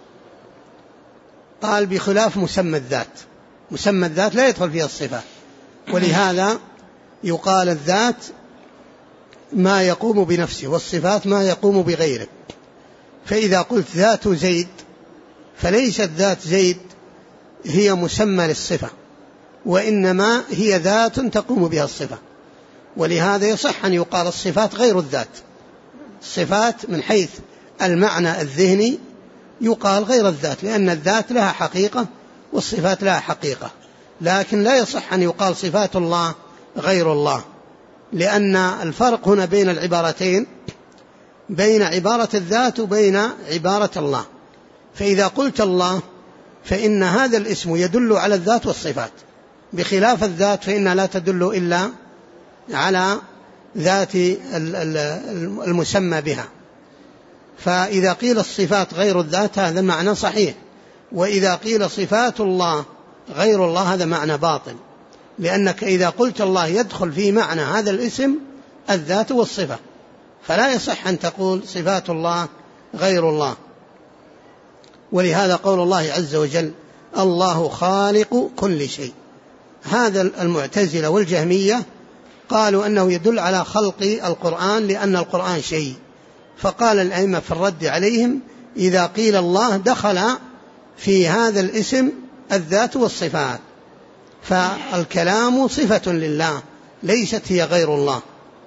قال بخلاف مسمى الذات، مسمى الذات لا يدخل فيها الصفات، ولهذا يقال الذات ما يقوم بنفسه، والصفات ما يقوم بغيره. فإذا قلت ذات زيد فليست ذات زيد هي مسمى للصفة، وإنما هي ذات تقوم بها الصفة. ولهذا يصح أن يقال الصفات غير الذات. الصفات من حيث المعنى الذهني يقال غير الذات، لأن الذات لها حقيقة والصفات لها حقيقة، لكن لا يصح أن يقال صفات الله غير الله، لأن الفرق هنا بين العبارتين بين عبارة الذات وبين عبارة الله. فإذا قلت الله فإن هذا الاسم يدل على الذات والصفات، بخلاف الذات فإنها لا تدل إلا على ذات المسمى بها. فإذا قيل الصفات غير الذات هذا معنى صحيح، وإذا قيل صفات الله غير الله هذا معنى باطل، لأنك إذا قلت الله يدخل في معنى هذا الاسم الذات والصفة، فلا يصح أن تقول صفات الله غير الله. ولهذا قول الله عز وجل الله خالق كل شيء. هذا المعتزلة والجهمية قالوا أنه يدل على خلق القرآن لأن القرآن شيء، فقال الأئمة في الرد عليهم إذا قيل الله دخل في هذا الاسم الذات والصفات، فالكلام صفة لله ليست هي غير الله.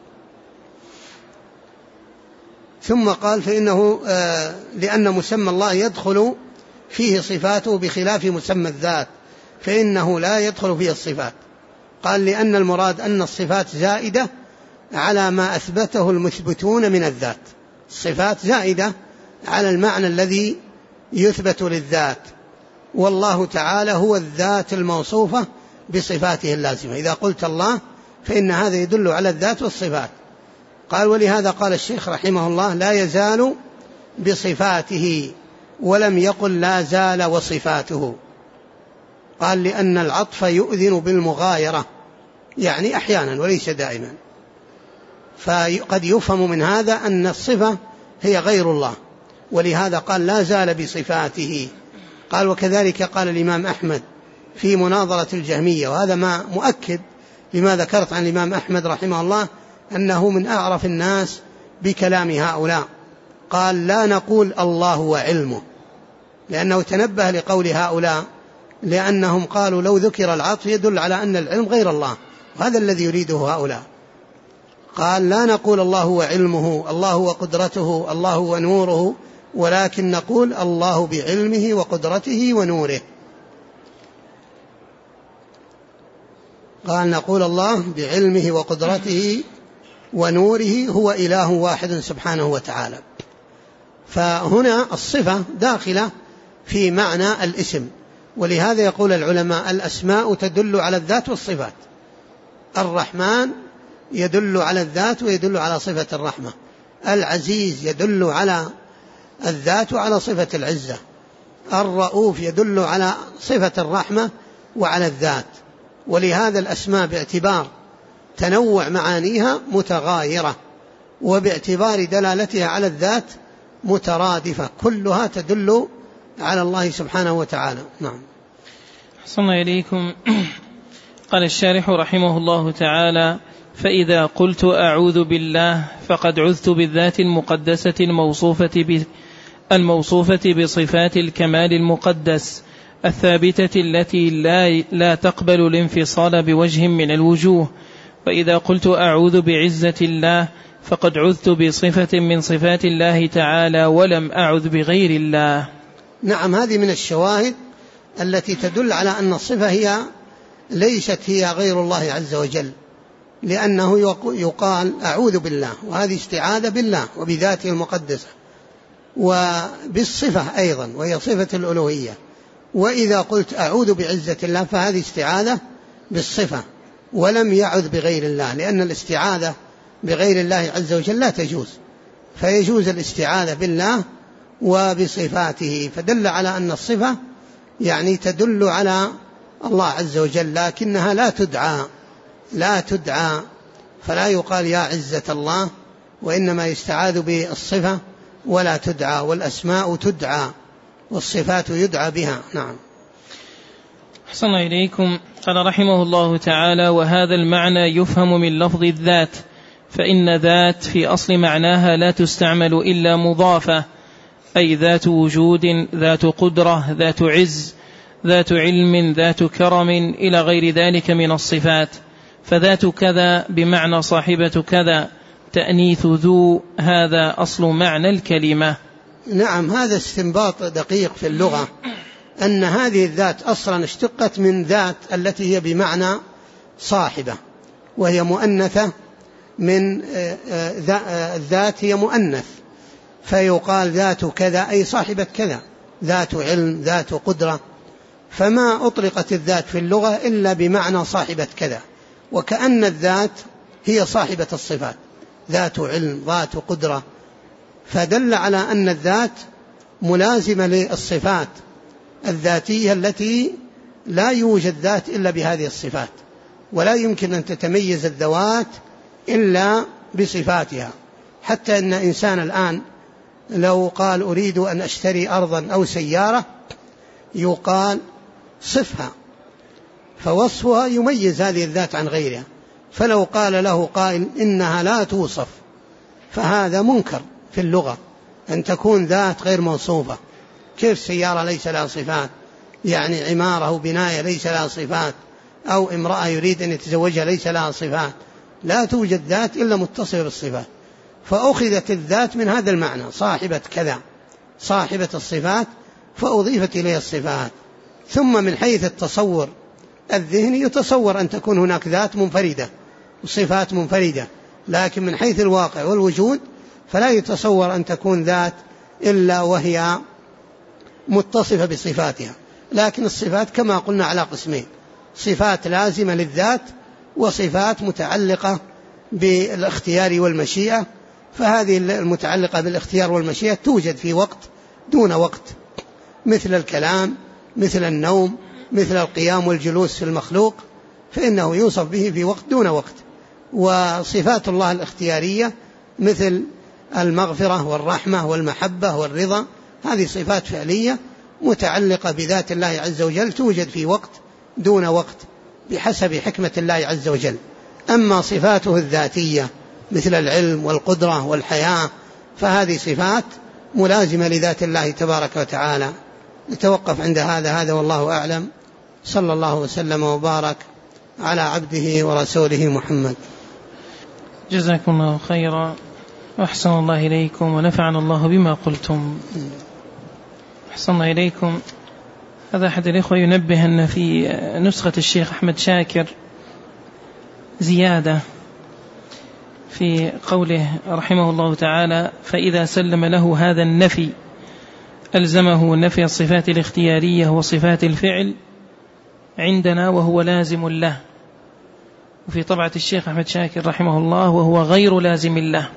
ثم قال فإنه لأن مسمى الله يدخل فيه صفاته بخلاف مسمى الذات، فإنه لا يدخل فيه الصفات. قال لأن المراد أن الصفات زائدة على ما أثبته المثبتون من الذات، الصفات زائدة على المعنى الذي يثبت للذات، والله تعالى هو الذات الموصوفة بصفاته اللازمة. إذا قلت الله فإن هذا يدل على الذات والصفات. قال ولهذا قال الشيخ رحمه الله لا يزال بصفاته، ولم يقل لا زال وصفاته. قال لأن العطف يؤذن بالمغايرة، يعني أحيانا وليس دائما، فقد يفهم من هذا أن الصفة هي غير الله، ولهذا قال لا زال بصفاته. قال وكذلك قال الإمام أحمد في مناظرة الجهمية، وهذا ما مؤكد لما ذكرت عن الإمام أحمد رحمه الله أنه من أعرف الناس بكلام هؤلاء. قال لا نقول الله وعلمه، لأنه تنبه لقول هؤلاء، لأنهم قالوا لو ذكر العطف يدل على أن العلم غير الله، وهذا الذي يريده هؤلاء. قال لا نقول الله وعلمه، الله وقدرته، الله ونوره، ولكن نقول الله بعلمه وقدرته ونوره. قال نقول الله بعلمه وقدرته ونوره هو إله واحد سبحانه وتعالى. فهنا الصفة داخلة في معنى الاسم، ولهذا يقول العلماء الأسماء تدل على الذات والصفات. الرحمن يدل على الذات ويدل على صفة الرحمة، العزيز يدل على الذات وعلى صفة العزة، الرؤوف يدل على صفة الرحمة وعلى الذات. ولهذا الأسماء باعتبار تنوع معانيها متغايرة، وباعتبار دلالتها على الذات مترادفة، كلها تدل على الله سبحانه وتعالى. نعم. أحسن إليكم. قال الشارح رحمه الله تعالى: فإذا قلت أعوذ بالله فقد عذت بالذات المقدسة الموصوفة بصفات الكمال المقدس الثابتة التي لا تقبل الانفصال بوجه من الوجوه. وإذا قلت أعوذ بعزة الله فقد عذت بصفة من صفات الله تعالى ولم أعذ بغير الله. نعم، هذه من الشواهد التي تدل على أن الصفة ليست هي غير الله عز وجل، لأنه يقال أعوذ بالله، وهذه استعاذة بالله وبذاته المقدسة، وبالصفة أيضا وهي صفة الألوهية. وإذا قلت أعوذ بعزة الله فهذه استعاذة بالصفة ولم يعذ بغير الله، لأن الاستعاذة بغير الله عز وجل لا تجوز، فيجوز الاستعاذة بالله وبصفاته. فدل على أن الصفة تدل على الله عز وجل، لكنها لا تدعى، فلا يقال يا عزة الله، وإنما يستعاذ بالصفة ولا تدعى، والأسماء تدعى والصفات يدعى بها. نعم. أحسن إليكم. قال رحمه الله تعالى: وهذا المعنى يفهم من لفظ الذات، فإن ذات في أصل معناها لا تستعمل إلا مضافة، أي ذات وجود، ذات قدرة، ذات عز، ذات علم، ذات كرم، إلى غير ذلك من الصفات. فذات كذا بمعنى صاحبة كذا، تأنيث ذو، هذا أصل معنى الكلمة. نعم، هذا استنباط دقيق في اللغة، أن هذه الذات أصلا اشتقت من ذات التي هي بمعنى صاحبة، وهي مؤنثة من الذات، هي مؤنث، فيقال ذات كذا أي صاحبة كذا، ذات علم، ذات قدرة. فما أطلقت الذات في اللغة إلا بمعنى صاحبة كذا، وكأن الذات هي صاحبة الصفات، ذات علم، ذات قدرة، فدل على أن الذات ملازمة للصفات الذاتية التي لا يوجد ذات إلا بهذه الصفات، ولا يمكن أن تتميز الذوات إلا بصفاتها. حتى أن إنسان الآن لو قال أريد أن أشتري أرضا أو سيارة، يقال صفها، فوصفها يميز هذه الذات عن غيرها. فلو قال له قائل إنها لا توصف، فهذا منكر في اللغة، أن تكون ذات غير موصوفة. كيف سيارة ليس لها صفات؟ عمارة وبناية ليس لها صفات، أو امرأة يريد أن يتزوجها ليس لها صفات. لا توجد ذات إلا متصفة بالصفات، فأخذت الذات من هذا المعنى، صاحبة كذا، صاحبة الصفات، فأضيفت إليها الصفات. ثم من حيث التصور الذهني يتصور أن تكون هناك ذات منفردة وصفات منفردة، لكن من حيث الواقع والوجود فلا يتصور أن تكون ذات إلا وهي متصفة بصفاتها. لكن الصفات كما قلنا على قسمين: صفات لازمة للذات، وصفات متعلقة بالاختيار والمشيئة. فهذه المتعلقة بالاختيار والمشيئة توجد في وقت دون وقت، مثل الكلام، مثل النوم، مثل القيام والجلوس في المخلوق، فإنه يوصف به في وقت دون وقت. وصفات الله الاختيارية مثل المغفرة والرحمة والمحبة والرضا، هذه صفات فعلية متعلقة بذات الله عز وجل، توجد في وقت دون وقت بحسب حكمة الله عز وجل. أما صفاته الذاتية مثل العلم والقدرة والحياة، فهذه صفات ملازمة لذات الله تبارك وتعالى. نتوقف عند هذا والله أعلم. صلى الله وسلم وبارك على عبده ورسوله محمد. جزاكم الله خيرا وأحسن الله إليكم ونفعنا الله بما قلتم. أحسن إليكم. هذا أحد الإخوة ينبه أن في نسخة الشيخ أحمد شاكر زيادة في قوله رحمه الله تعالى: فإذا سلم له هذا النفي ألزمه نفي الصفات الاختيارية وصفات الفعل عندنا وهو لازم له. وفي طبعة الشيخ أحمد شاكر رحمه الله وهو غير لازم له.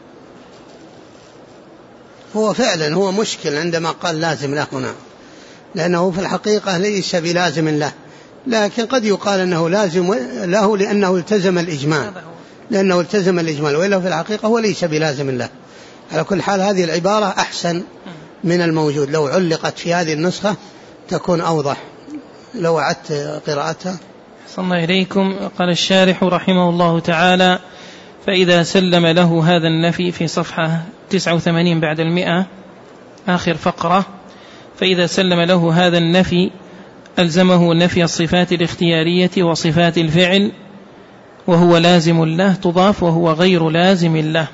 هو فعلا هو مشكل عندما قال لازم له هنا، لأنه في الحقيقة ليس بلازم له، لكن قد يقال أنه لازم له لأنه التزم الإجمال، وإلا في الحقيقة هو ليس بلازم له. على كل حال هذه العبارة أحسن من الموجود، لو علقت في هذه النسخة تكون أوضح. لو عدت قراءتها. صلى الله إليكم. قال الشارح رحمه الله تعالى: فإذا سلم له هذا النفي في صفحة 89 بعد 100 آخر فقرة: فإذا سلم له هذا النفي ألزمه نفي الصفات الاختيارية وصفات الفعل وهو لازم له، تضاف وهو غير لازم له.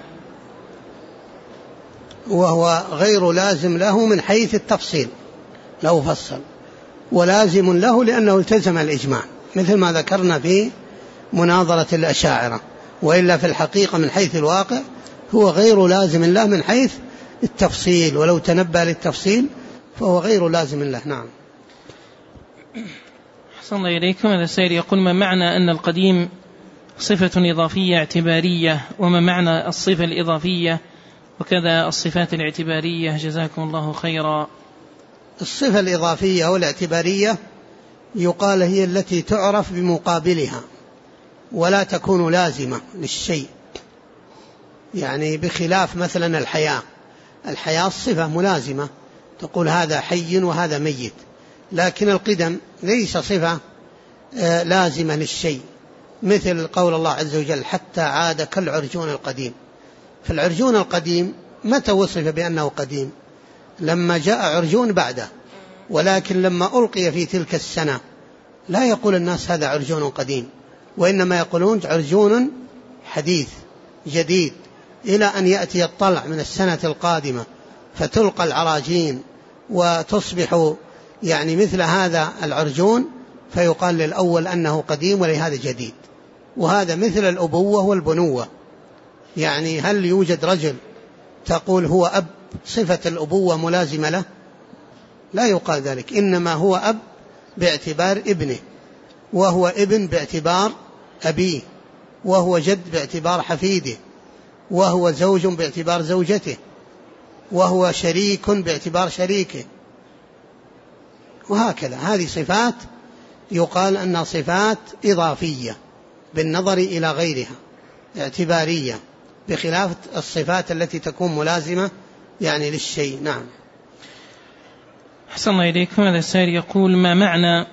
وهو غير لازم له من حيث التفصيل لو فصل، ولازم له لأنه التزم الإجماع، مثل ما ذكرنا في مناظرة الأشاعرة. وإلا في الحقيقة من حيث الواقع هو غير لازم له من حيث التفصيل، ولو تنبه للتفصيل فهو غير لازم له. نعم. أحسن الله إليكم. هذا السائل يقول: ما معنى أن القديم صفة إضافية اعتبارية، وما معنى الصفة الإضافية وكذا الصفات الاعتبارية؟ جزاكم الله خيرا. الصفة الإضافية والاعتبارية يقال هي التي تعرف بمقابلها ولا تكون لازمة للشيء، يعني بخلاف مثلا الحياة صفة ملازمة، تقول هذا حي وهذا ميت، لكن القدم ليس صفة لازمة للشيء، مثل قول الله عز وجل: حتى عاد كالعرجون القديم. فالعرجون القديم متى وصف بأنه قديم؟ لما جاء عرجون بعده، ولكن لما ألقي في تلك السنة لا يقول الناس هذا عرجون قديم، وإنما يقولون عرجون حديث جديد، إلى أن يأتي الطلع من السنة القادمة فتلقى العراجين وتصبح يعني مثل هذا العرجون، فيقال للأول أنه قديم ولهذا جديد. وهذا مثل الأبوة والبنوة، يعني هل يوجد رجل تقول هو أب صفة الأبوة ملازمة له؟ لا يقال ذلك، إنما هو أب باعتبار ابنه، وهو ابن باعتبار أبيه، وهو جد باعتبار حفيده، وهو زوج باعتبار زوجته، وهو شريك باعتبار شريكه، وهكذا. هذه صفات يقال أنها صفات إضافية بالنظر إلى غيرها، اعتبارية، بخلاف الصفات التي تكون ملازمة يعني للشيء. نعم. أحسن الله إليكم. هذا السائل يقول: ما معنى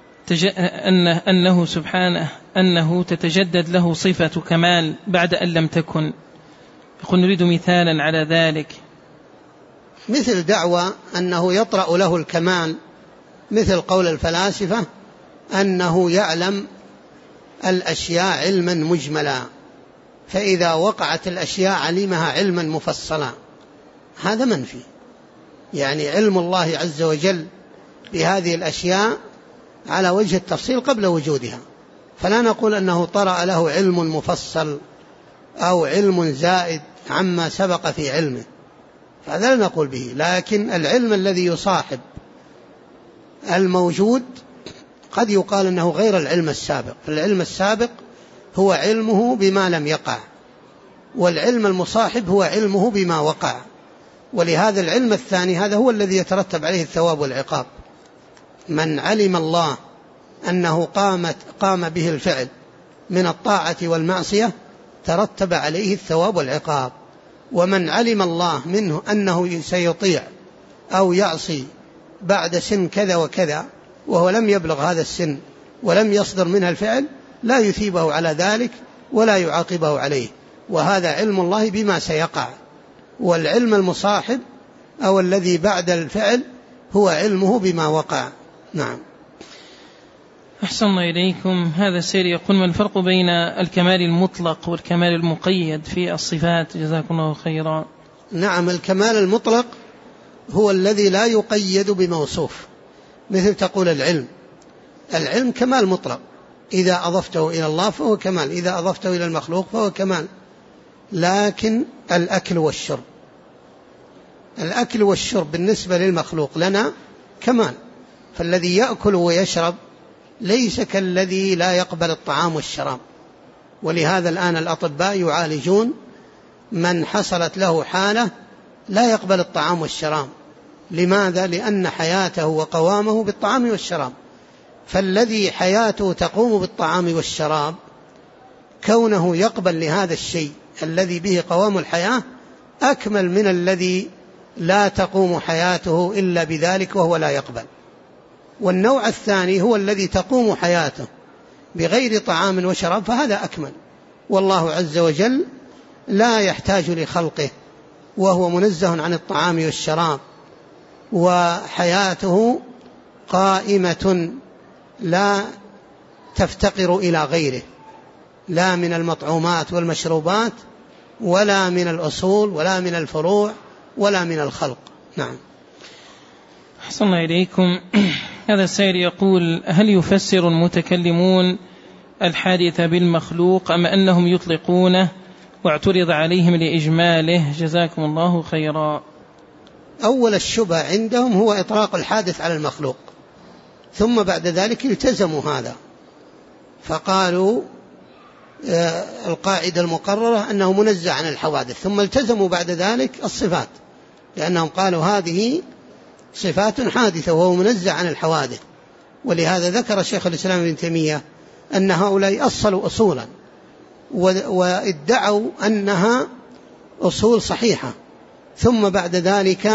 أنه سبحانه أنه تتجدد له صفة كمال بعد أن لم تكن؟ يقول: نريد مثالا على ذلك. مثل دعوى أنه يطرأ له الكمال، مثل قول الفلاسفة أنه يعلم الأشياء علما مجملا، فإذا وقعت الأشياء علمها علما مفصلا. هذا منفي، يعني علم الله عز وجل بهذه الأشياء على وجه التفصيل قبل وجودها، فلا نقول أنه طرأ له علم مفصل أو علم زائد عما سبق في علمه، فهذا لا نقول به. لكن العلم الذي يصاحب الموجود قد يقال أنه غير العلم السابق، فالعلم السابق هو علمه بما لم يقع، والعلم المصاحب هو علمه بما وقع، ولهذا العلم الثاني هذا هو الذي يترتب عليه الثواب والعقاب. من علم الله أنه قام به الفعل من الطاعة والمعصية ترتب عليه الثواب والعقاب، ومن علم الله منه أنه سيطيع أو يعصي بعد سن كذا وكذا وهو لم يبلغ هذا السن ولم يصدر منها الفعل لا يثيبه على ذلك ولا يعاقبه عليه، وهذا علم الله بما سيقع، والعلم المصاحب أو الذي بعد الفعل هو علمه بما وقع. نعم. أحسن الله إليكم. هذا السير يقول: ما الفرق بين الكمال المطلق والكمال المقيد في الصفات؟ جزاكم الله خيرا. نعم، الكمال المطلق هو الذي لا يقيد بموصوف، مثل تقول العلم كمال مطلق، إذا أضفته إلى الله فهو كمال، إذا أضفته إلى المخلوق فهو كمال. لكن الأكل والشرب بالنسبة للمخلوق لنا كمال، فالذي يأكل ويشرب ليس كالذي لا يقبل الطعام والشراب. ولهذا الآن الأطباء يعالجون من حصلت له حالة لا يقبل الطعام والشراب. لماذا؟ لأن حياته وقوامه بالطعام والشراب. فالذي حياته تقوم بالطعام والشراب كونه يقبل لهذا الشيء الذي به قوام الحياة أكمل من الذي لا تقوم حياته إلا بذلك وهو لا يقبل. والنوع الثاني هو الذي تقوم حياته بغير طعام وشراب، فهذا أكمل. والله عز وجل لا يحتاج لخلقه، وهو منزه عن الطعام والشراب، وحياته قائمة لا تفتقر إلى غيره، لا من المطعومات والمشروبات ولا من الأصول ولا من الفروع ولا من الخلق. نعم. أحسن الله إليكم. هذا السائل يقول: هل يفسر المتكلمون الحادث بالمخلوق أم أنهم يطلقونه واعترض عليهم لإجماله؟ جزاكم الله خيرا. أول الشبه عندهم هو إطلاق الحادث على المخلوق، ثم بعد ذلك التزموا هذا، فقالوا القاعدة المقررة أنه منزه عن الحوادث، ثم التزموا بعد ذلك الصفات، لأنهم قالوا هذه صفات حادثة وهو منزه عن الحوادث. ولهذا ذكر شيخ الإسلام ابن تيمية أن هؤلاء أصلوا أصولا وادعوا أنها أصول صحيحة، ثم بعد ذلك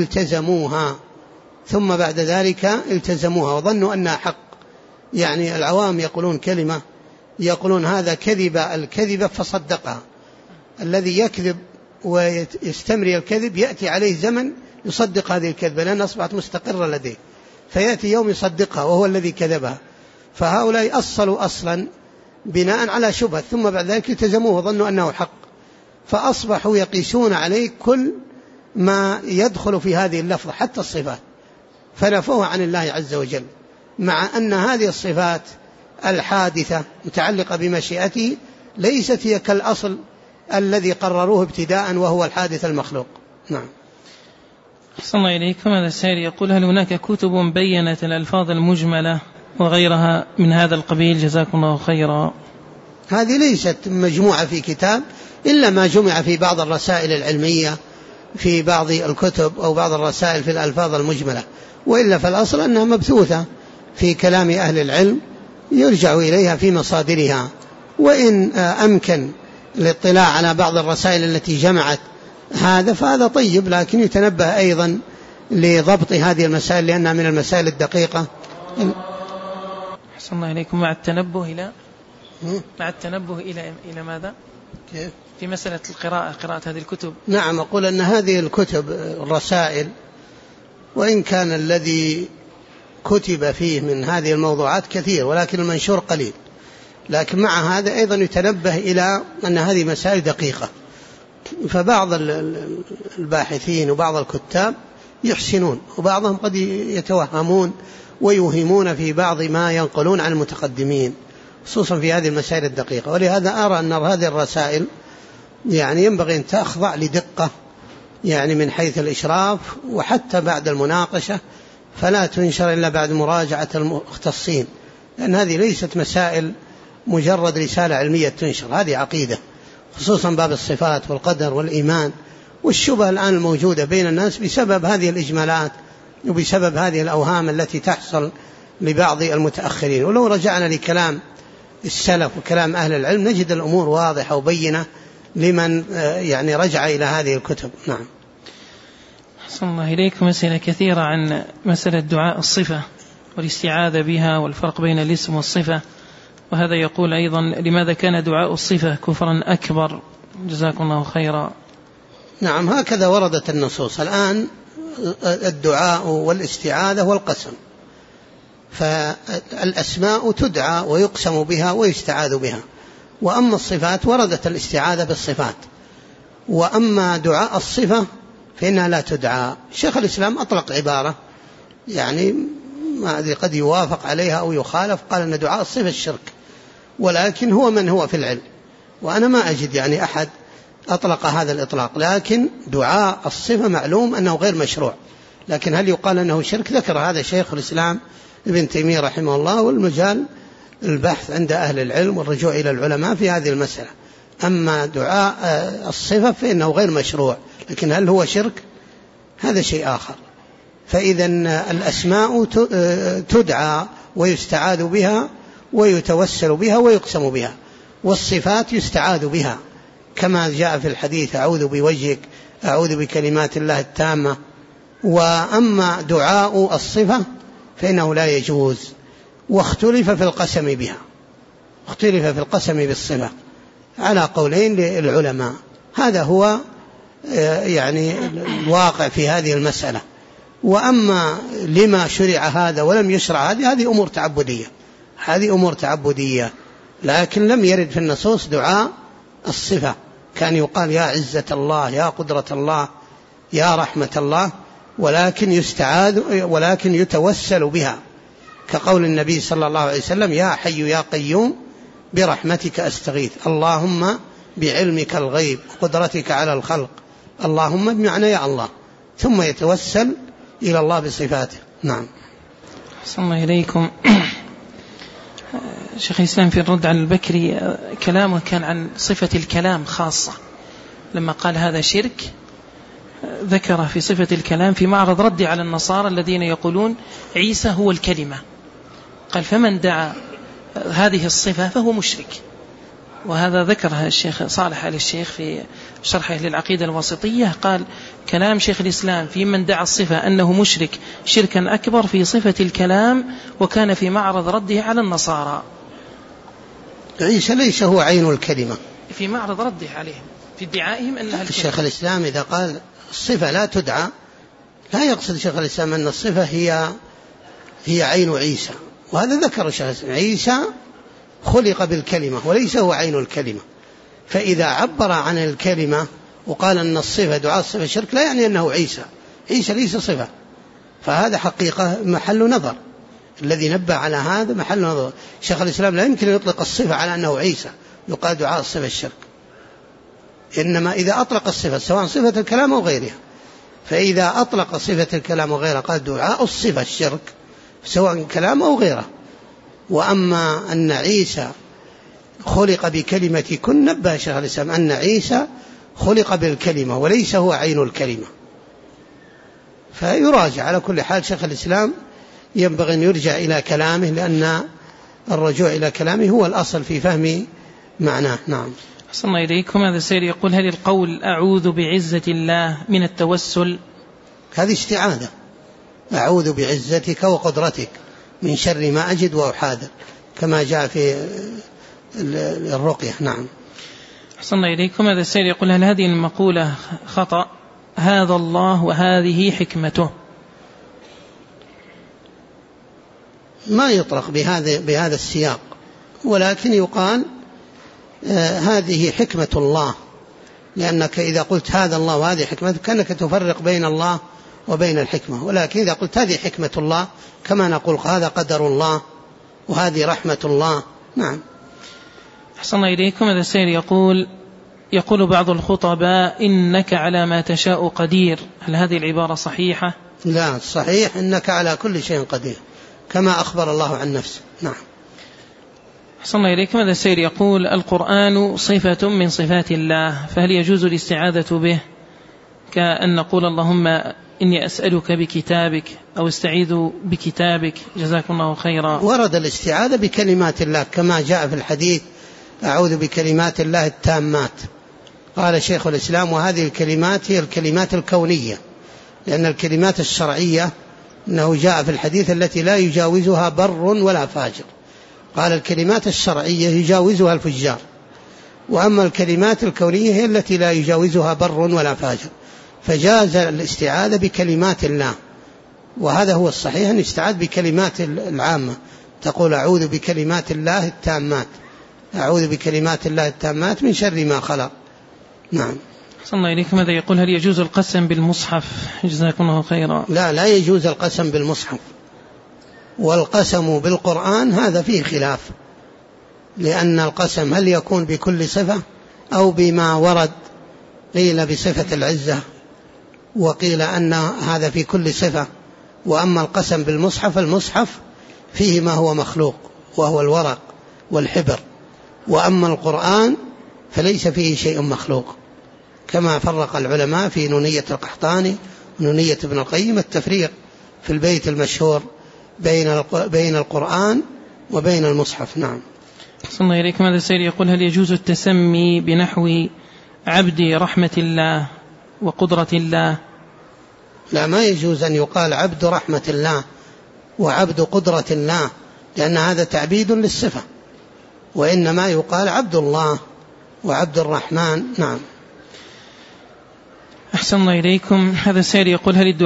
التزموها وظنوا أنها حق. يعني العوام يقولون كلمة، يقولون هذا الكذب فصدقها. الذي يكذب ويستمر الكذب يأتي عليه زمن يصدق هذه الكذبة لأن أصبحت مستقرة لديه، فيأتي يوم يصدقها وهو الذي كذبها. فهؤلاء أصلوا أصلا بناء على شبهة، ثم بعد ذلك التزموه وظنوا أنه حق، فأصبحوا يقيسون عليه كل ما يدخل في هذه اللفظة حتى الصفات، فنفوها عن الله عز وجل، مع أن هذه الصفات الحادثة متعلقة بمشيئته ليست هي كالأصل الذي قرروه ابتداء وهو الحادث المخلوق. نعم. أحسن الله إليكم. هذا السائل يقول: هل هناك كتب بينت الألفاظ المجملة وغيرها من هذا القبيل؟ جزاكم الله خيرا. هذه ليست مجموعة في كتاب، إلا ما جمع في بعض الرسائل العلمية في بعض الكتب أو بعض الرسائل في الألفاظ المجملة، وإلا فالأصل أنها مبثوثة في كلام أهل العلم يرجع إليها في مصادرها. وإن أمكن الاطلاع على بعض الرسائل التي جمعت هذا فهذا طيب، لكن يتنبه أيضا لضبط هذه المسائل لأنها من المسائل الدقيقة. أحسن الله إليكم. مع التنبه إلى ماذا؟ كيف؟ في مسألة قراءة هذه الكتب. نعم، أقول أن هذه الكتب الرسائل وإن كان الذي كتب فيه من هذه الموضوعات كثير ولكن المنشور قليل، لكن مع هذا أيضا يتنبه إلى أن هذه مسائل دقيقة، فبعض الباحثين وبعض الكتاب يحسنون، وبعضهم قد يتوهمون ويوهمون في بعض ما ينقلون عن المتقدمين خصوصا في هذه المسائل الدقيقة. ولهذا أرى أن هذه الرسائل يعني ينبغي أن تخضع لدقة يعني من حيث الإشراف، وحتى بعد المناقشة فلا تنشر إلا بعد مراجعة المختصين، لأن هذه ليست مسائل مجرد رسالة علمية تنشر، هذه عقيدة، خصوصا باب الصفات والقدر والإيمان. والشبهة الآن الموجودة بين الناس بسبب هذه الإجمالات وبسبب هذه الأوهام التي تحصل لبعض المتأخرين. ولو رجعنا لكلام السلف وكلام أهل العلم نجد الأمور واضحة وبينة لمن يعني رجع إلى هذه الكتب. نعم. أحسن الله إليكم. مسألة كثيرة عن مسألة دعاء الصفة والاستعاذة بها والفرق بين الاسم والصفة، وهذا يقول أيضا: لماذا كان دعاء الصفة كفرا أكبر جزاكم الله خيرا. نعم، هكذا وردت النصوص. الآن الدعاء والاستعاذة والقسم، فالأسماء تدعى ويقسم بها ويستعاذ بها، وأما الصفات وردت الاستعاذة بالصفات، وأما دعاء الصفة فإنها لا تدعى. شيخ الإسلام أطلق عبارة يعني ما أدري قد يوافق عليها أو يخالف، قال أن دعاء الصفة الشرك، ولكن هو من هو في العلم، وأنا ما أجد يعني أحد أطلق هذا الإطلاق. لكن دعاء الصفة معلوم أنه غير مشروع، لكن هل يقال أنه شرك؟ ذكر هذا شيخ الإسلام ابن تيمية رحمه الله، والمجال البحث عند أهل العلم والرجوع إلى العلماء في هذه المسألة. أما دعاء الصفة فإنه غير مشروع، لكن هل هو شرك؟ هذا شيء آخر. فإذا الأسماء تدعى ويستعاذ بها ويتوسل بها ويقسم بها، والصفات يستعاذ بها كما جاء في الحديث: أعوذ بوجهك، أعوذ بكلمات الله التامة. وأما دعاء الصفة فإنه لا يجوز، واختلف في القسم بها، اختلف في القسم بالصفة على قولين للعلماء. هذا هو يعني الواقع في هذه المسألة. وأما لما شرع هذا ولم يشرع هذه أمور تعبدية، هذه أمور تعبدية، لكن لم يرد في النصوص دعاء الصفة. كان يقال يا عزة الله، يا قدرة الله، يا رحمة الله، ولكن يستعاذ ولكن يتوسل بها، كقول النبي صلى الله عليه وسلم: يا حي يا قيوم برحمتك أستغيث، اللهم بعلمك الغيب وقدرتك على الخلق، اللهم بمعنى يا الله، ثم يتوسل إلى الله بصفاته. نعم. أحسن الله إليكم. شيخ الإسلام في الرد على البكري كلامه كان عن صفة الكلام خاصة، لما قال هذا شرك ذكر في صفة الكلام في معرض رد على النصارى الذين يقولون عيسى هو الكلمة، قال: فمن دعا هذه الصفة فهو مشرك. وهذا ذكرها الشيخ صالح آل الشيخ في شرحه للعقيدة الواسطية، قال: كلام شيخ الإسلام في من دعا الصفة أنه مشرك شركا أكبر في صفة الكلام، وكان في معرض رده على النصارى. عيسى ليس هو عين الكلمة، في معرض رده عليهم في ادعائهم أنها الكلمة. الشيخ الإسلام إذا قال الصفة لا تدعى، لا يقصد شيخ الإسلام أن الصفة هي عين عيسى، وهذا ذكر الشيخ الإسلام: عيسى خلق بالكلمة وليس هو عين الكلمة. فإذا عبر عن الكلمة وقال أن الصفة دعاء الصفة شرك، لا يعني أنه عيسى ليس صفة، فهذا حقيقة محل نظر. الذي نبه على هذا محل نظر. شيخ الإسلام لا يمكن أن يطلق الصفة على أنه عيسى يقال دعاء الصفة الشرك، إنما إذا أطلق الصفة سواء صفة الكلام أو غيرها، فإذا أطلق صفة الكلام وغيرها قال دعاء الصفة الشرك سواء كلام أو غيره. وأما أن عيسى خلق بكلمة كن، نبه شيخ الإسلام أن عيسى خلق بالكلمة وليس هو عين الكلمة. فيراجع على كل حال. شيخ الإسلام ينبغي أن يرجع إلى كلامه، لأن الرجوع إلى كلامه هو الأصل في فهم معناه. نعم. أحسن الله إليكم. هذا السيد يقول: هل القول أعوذ بعزة الله من التوسل؟ هذه استعاذة: أعوذ بعزتك وقدرتك من شر ما أجد وأحاذر، كما جاء في الرقية. نعم. أحسن الله إليكم. هذا السيد يقول: هل هذه المقولة خطأ؟ هذا الله وهذه حكمته. ما يطلق بهذا السياق، ولكن يقال هذه حكمة الله، لأنك إذا قلت هذا الله وهذه حكمته كأنك تفرق بين الله وبين الحكمة. ولكن إذا قلت هذه حكمة الله كما نقول هذا قدر الله وهذه رحمة الله. نعم. أحسن الله إليكم. هذا السيد يقول بعض الخطباء: إنك على ما تشاء قدير. هل هذه العبارة صحيحة؟ لا، صحيح إنك على كل شيء قدير كما أخبر الله عن نفسه. نعم. أحسن الله إليكم. هذا السيد يقول: القرآن صفة من صفات الله، فهل يجوز الاستعاذة به كأن نقول اللهم إني أسألك بكتابك أو استعيذ بكتابك؟ جزاكم الله خيرا. ورد الاستعاذة بكلمات الله كما جاء في الحديث: أعوذ بكلمات الله التامات. قال شيخ الإسلام: وهذه الكلمات هي الكلمات الكونية، لأن الكلمات الشرعية أنه جاء في الحديث التي لا يجاوزها بر ولا فاجر. قال الكلمات الشرعية يجاوزها الفجار، وأما الكلمات الكونية هي التي لا يجاوزها بر ولا فاجر، فجاز الاستعاذة بكلمات الله، وهذا هو الصحيح، أن يستعاذ بكلمات العامة، تقول أعوذ بكلمات الله التامات، أعوذ بكلمات الله التامات من شر ما خلق. نعم. صلى الله إليك. ماذا يقول؟ هل يجوز القسم بالمصحف؟ جزاكم الله خيرا. لا يجوز القسم بالمصحف، والقسم بالقرآن هذا فيه خلاف، لأن القسم هل يكون بكل صفة أو بما ورد، قيل بصفة العزة وقيل أن هذا في كل صفة. وأما القسم بالمصحف، المصحف فيه ما هو مخلوق وهو الورق والحبر، وأما القرآن فليس فيه شيء مخلوق، كما فرق العلماء في نونية القحطاني ونونية ابن القيم التفريق في البيت المشهور بين القرآن وبين المصحف. نعم. صلى الله إليك. ماذا السائل يقول؟ هل يجوز التسمي بنحو عبد رحمة الله وقدرة الله؟ لا، ما يجوز أن يقال عبد رحمة الله وعبد قدرة الله، لأن هذا تعبيد للصفة، وإنما يقال عبد الله وعبد الرحمن. نعم. أحسن الله إليكم. هذا السائل يقول: هل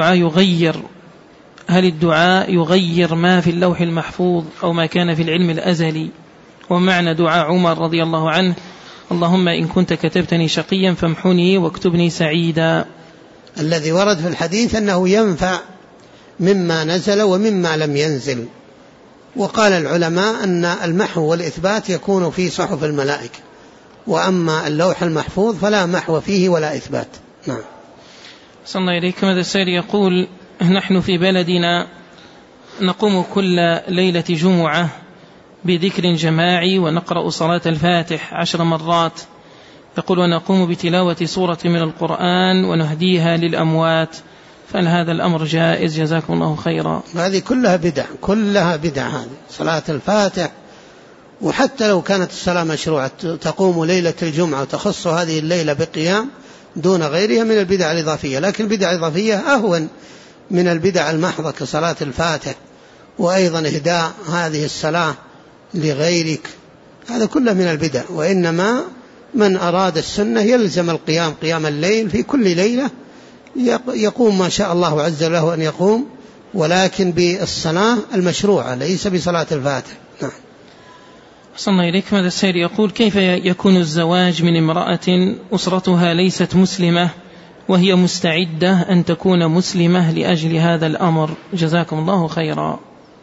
الدعاء يغير ما في اللوح المحفوظ أو ما كان في العلم الأزلي؟ ومعنى دعاء عمر رضي الله عنه: اللهم إن كنت كتبتني شقيا فامحني واكتبني سعيدا. الذي ورد في الحديث أنه ينفع مما نزل ومما لم ينزل. وقال العلماء أن المحو والإثبات يكون في صحف الملائكة، وأما اللوح المحفوظ فلا محو فيه ولا إثبات. نعم. صلى الله إليكم. هذا السائل يقول: نحن في بلدنا نقوم كل ليلة جمعة بذكر جماعي ونقرأ صلاة الفاتح 10 مرات. يقول: ونقوم بتلاوة سورة من القرآن ونهديها للأموات، فهل هذا الأمر جائز؟ جزاكم الله خيرا. هذه كلها بدع هذه صلاة الفاتح. وحتى لو كانت الصلاة مشروعة، تقوم ليلة الجمعة وتخص هذه الليلة بقيام دون غيرها من البدع الإضافية، لكن البدع الإضافية أهون من البدع المحضة كصلاة الفاتح، وأيضا إهداء هذه الصلاة لغيرك، هذا كله من البدع. وإنما من أراد السنة يلزم القيام قيام الليل في كل ليلة، يقوم ما شاء الله عز وجل أن يقوم، ولكن بالصلاة المشروعة ليس بصلاة الفاتح. نعم. صلى الله إليك. ماذا السائل يقول: كيف يكون الزواج من امرأة أسرتها ليست مسلمة وهي مستعدة أن تكون مسلمة لأجل هذا الأمر؟ جزاكم الله خيرا.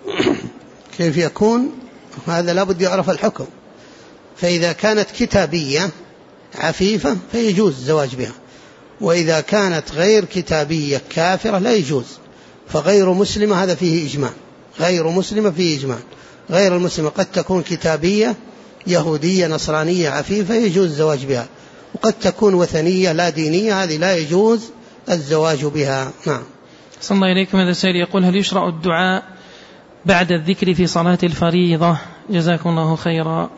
كيف يكون؟ هذا لابد يعرف الحكم. فإذا كانت كتابية عفيفة فيجوز الزواج بها، وإذا كانت غير كتابية كافرة لا يجوز. فغير مسلمة هذا فيه إجماع، غير مسلمة فيه إجماع. غير المسلمة قد تكون كتابية يهودية نصرانية عفيفة يجوز الزواج بها، وقد تكون وثنية لا دينية، هذه لا يجوز الزواج بها. نعم. صلى الله إليكم. هذا السائل يقول: هل يشرع الدعاء بعد الذكر في صلاة الفريضة؟ جزاكم الله خيرا.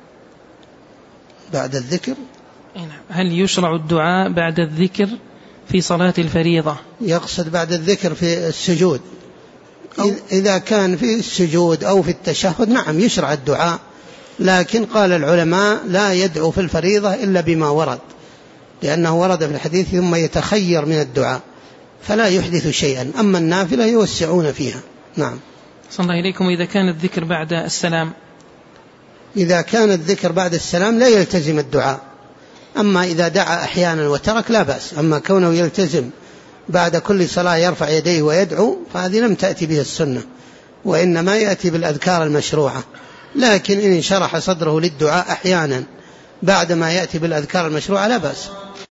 بعد الذكر؟ هل يشرع الدعاء بعد الذكر في صلاة الفريضة؟ يقصد بعد الذكر في السجود. إذا كان في السجود أو في التشهد نعم يشرع الدعاء، لكن قال العلماء لا يدعو في الفريضة إلا بما ورد، لأنه ورد في الحديث ثم يتخير من الدعاء فلا يحدث شيئا. أما النافلة يوسعون فيها. نعم. صلى الله إليكم. إذا كان الذكر بعد السلام؟ إذا كان الذكر بعد السلام لا يلتزم الدعاء، أما إذا دعا أحيانا وترك لا بأس. أما كونه يلتزم بعد كل صلاة يرفع يديه ويدعو فهذه لم تأتي به السنة، وإنما يأتي بالأذكار المشروعة. لكن إن شرح صدره للدعاء أحيانا بعدما يأتي بالأذكار المشروعة لا بأس.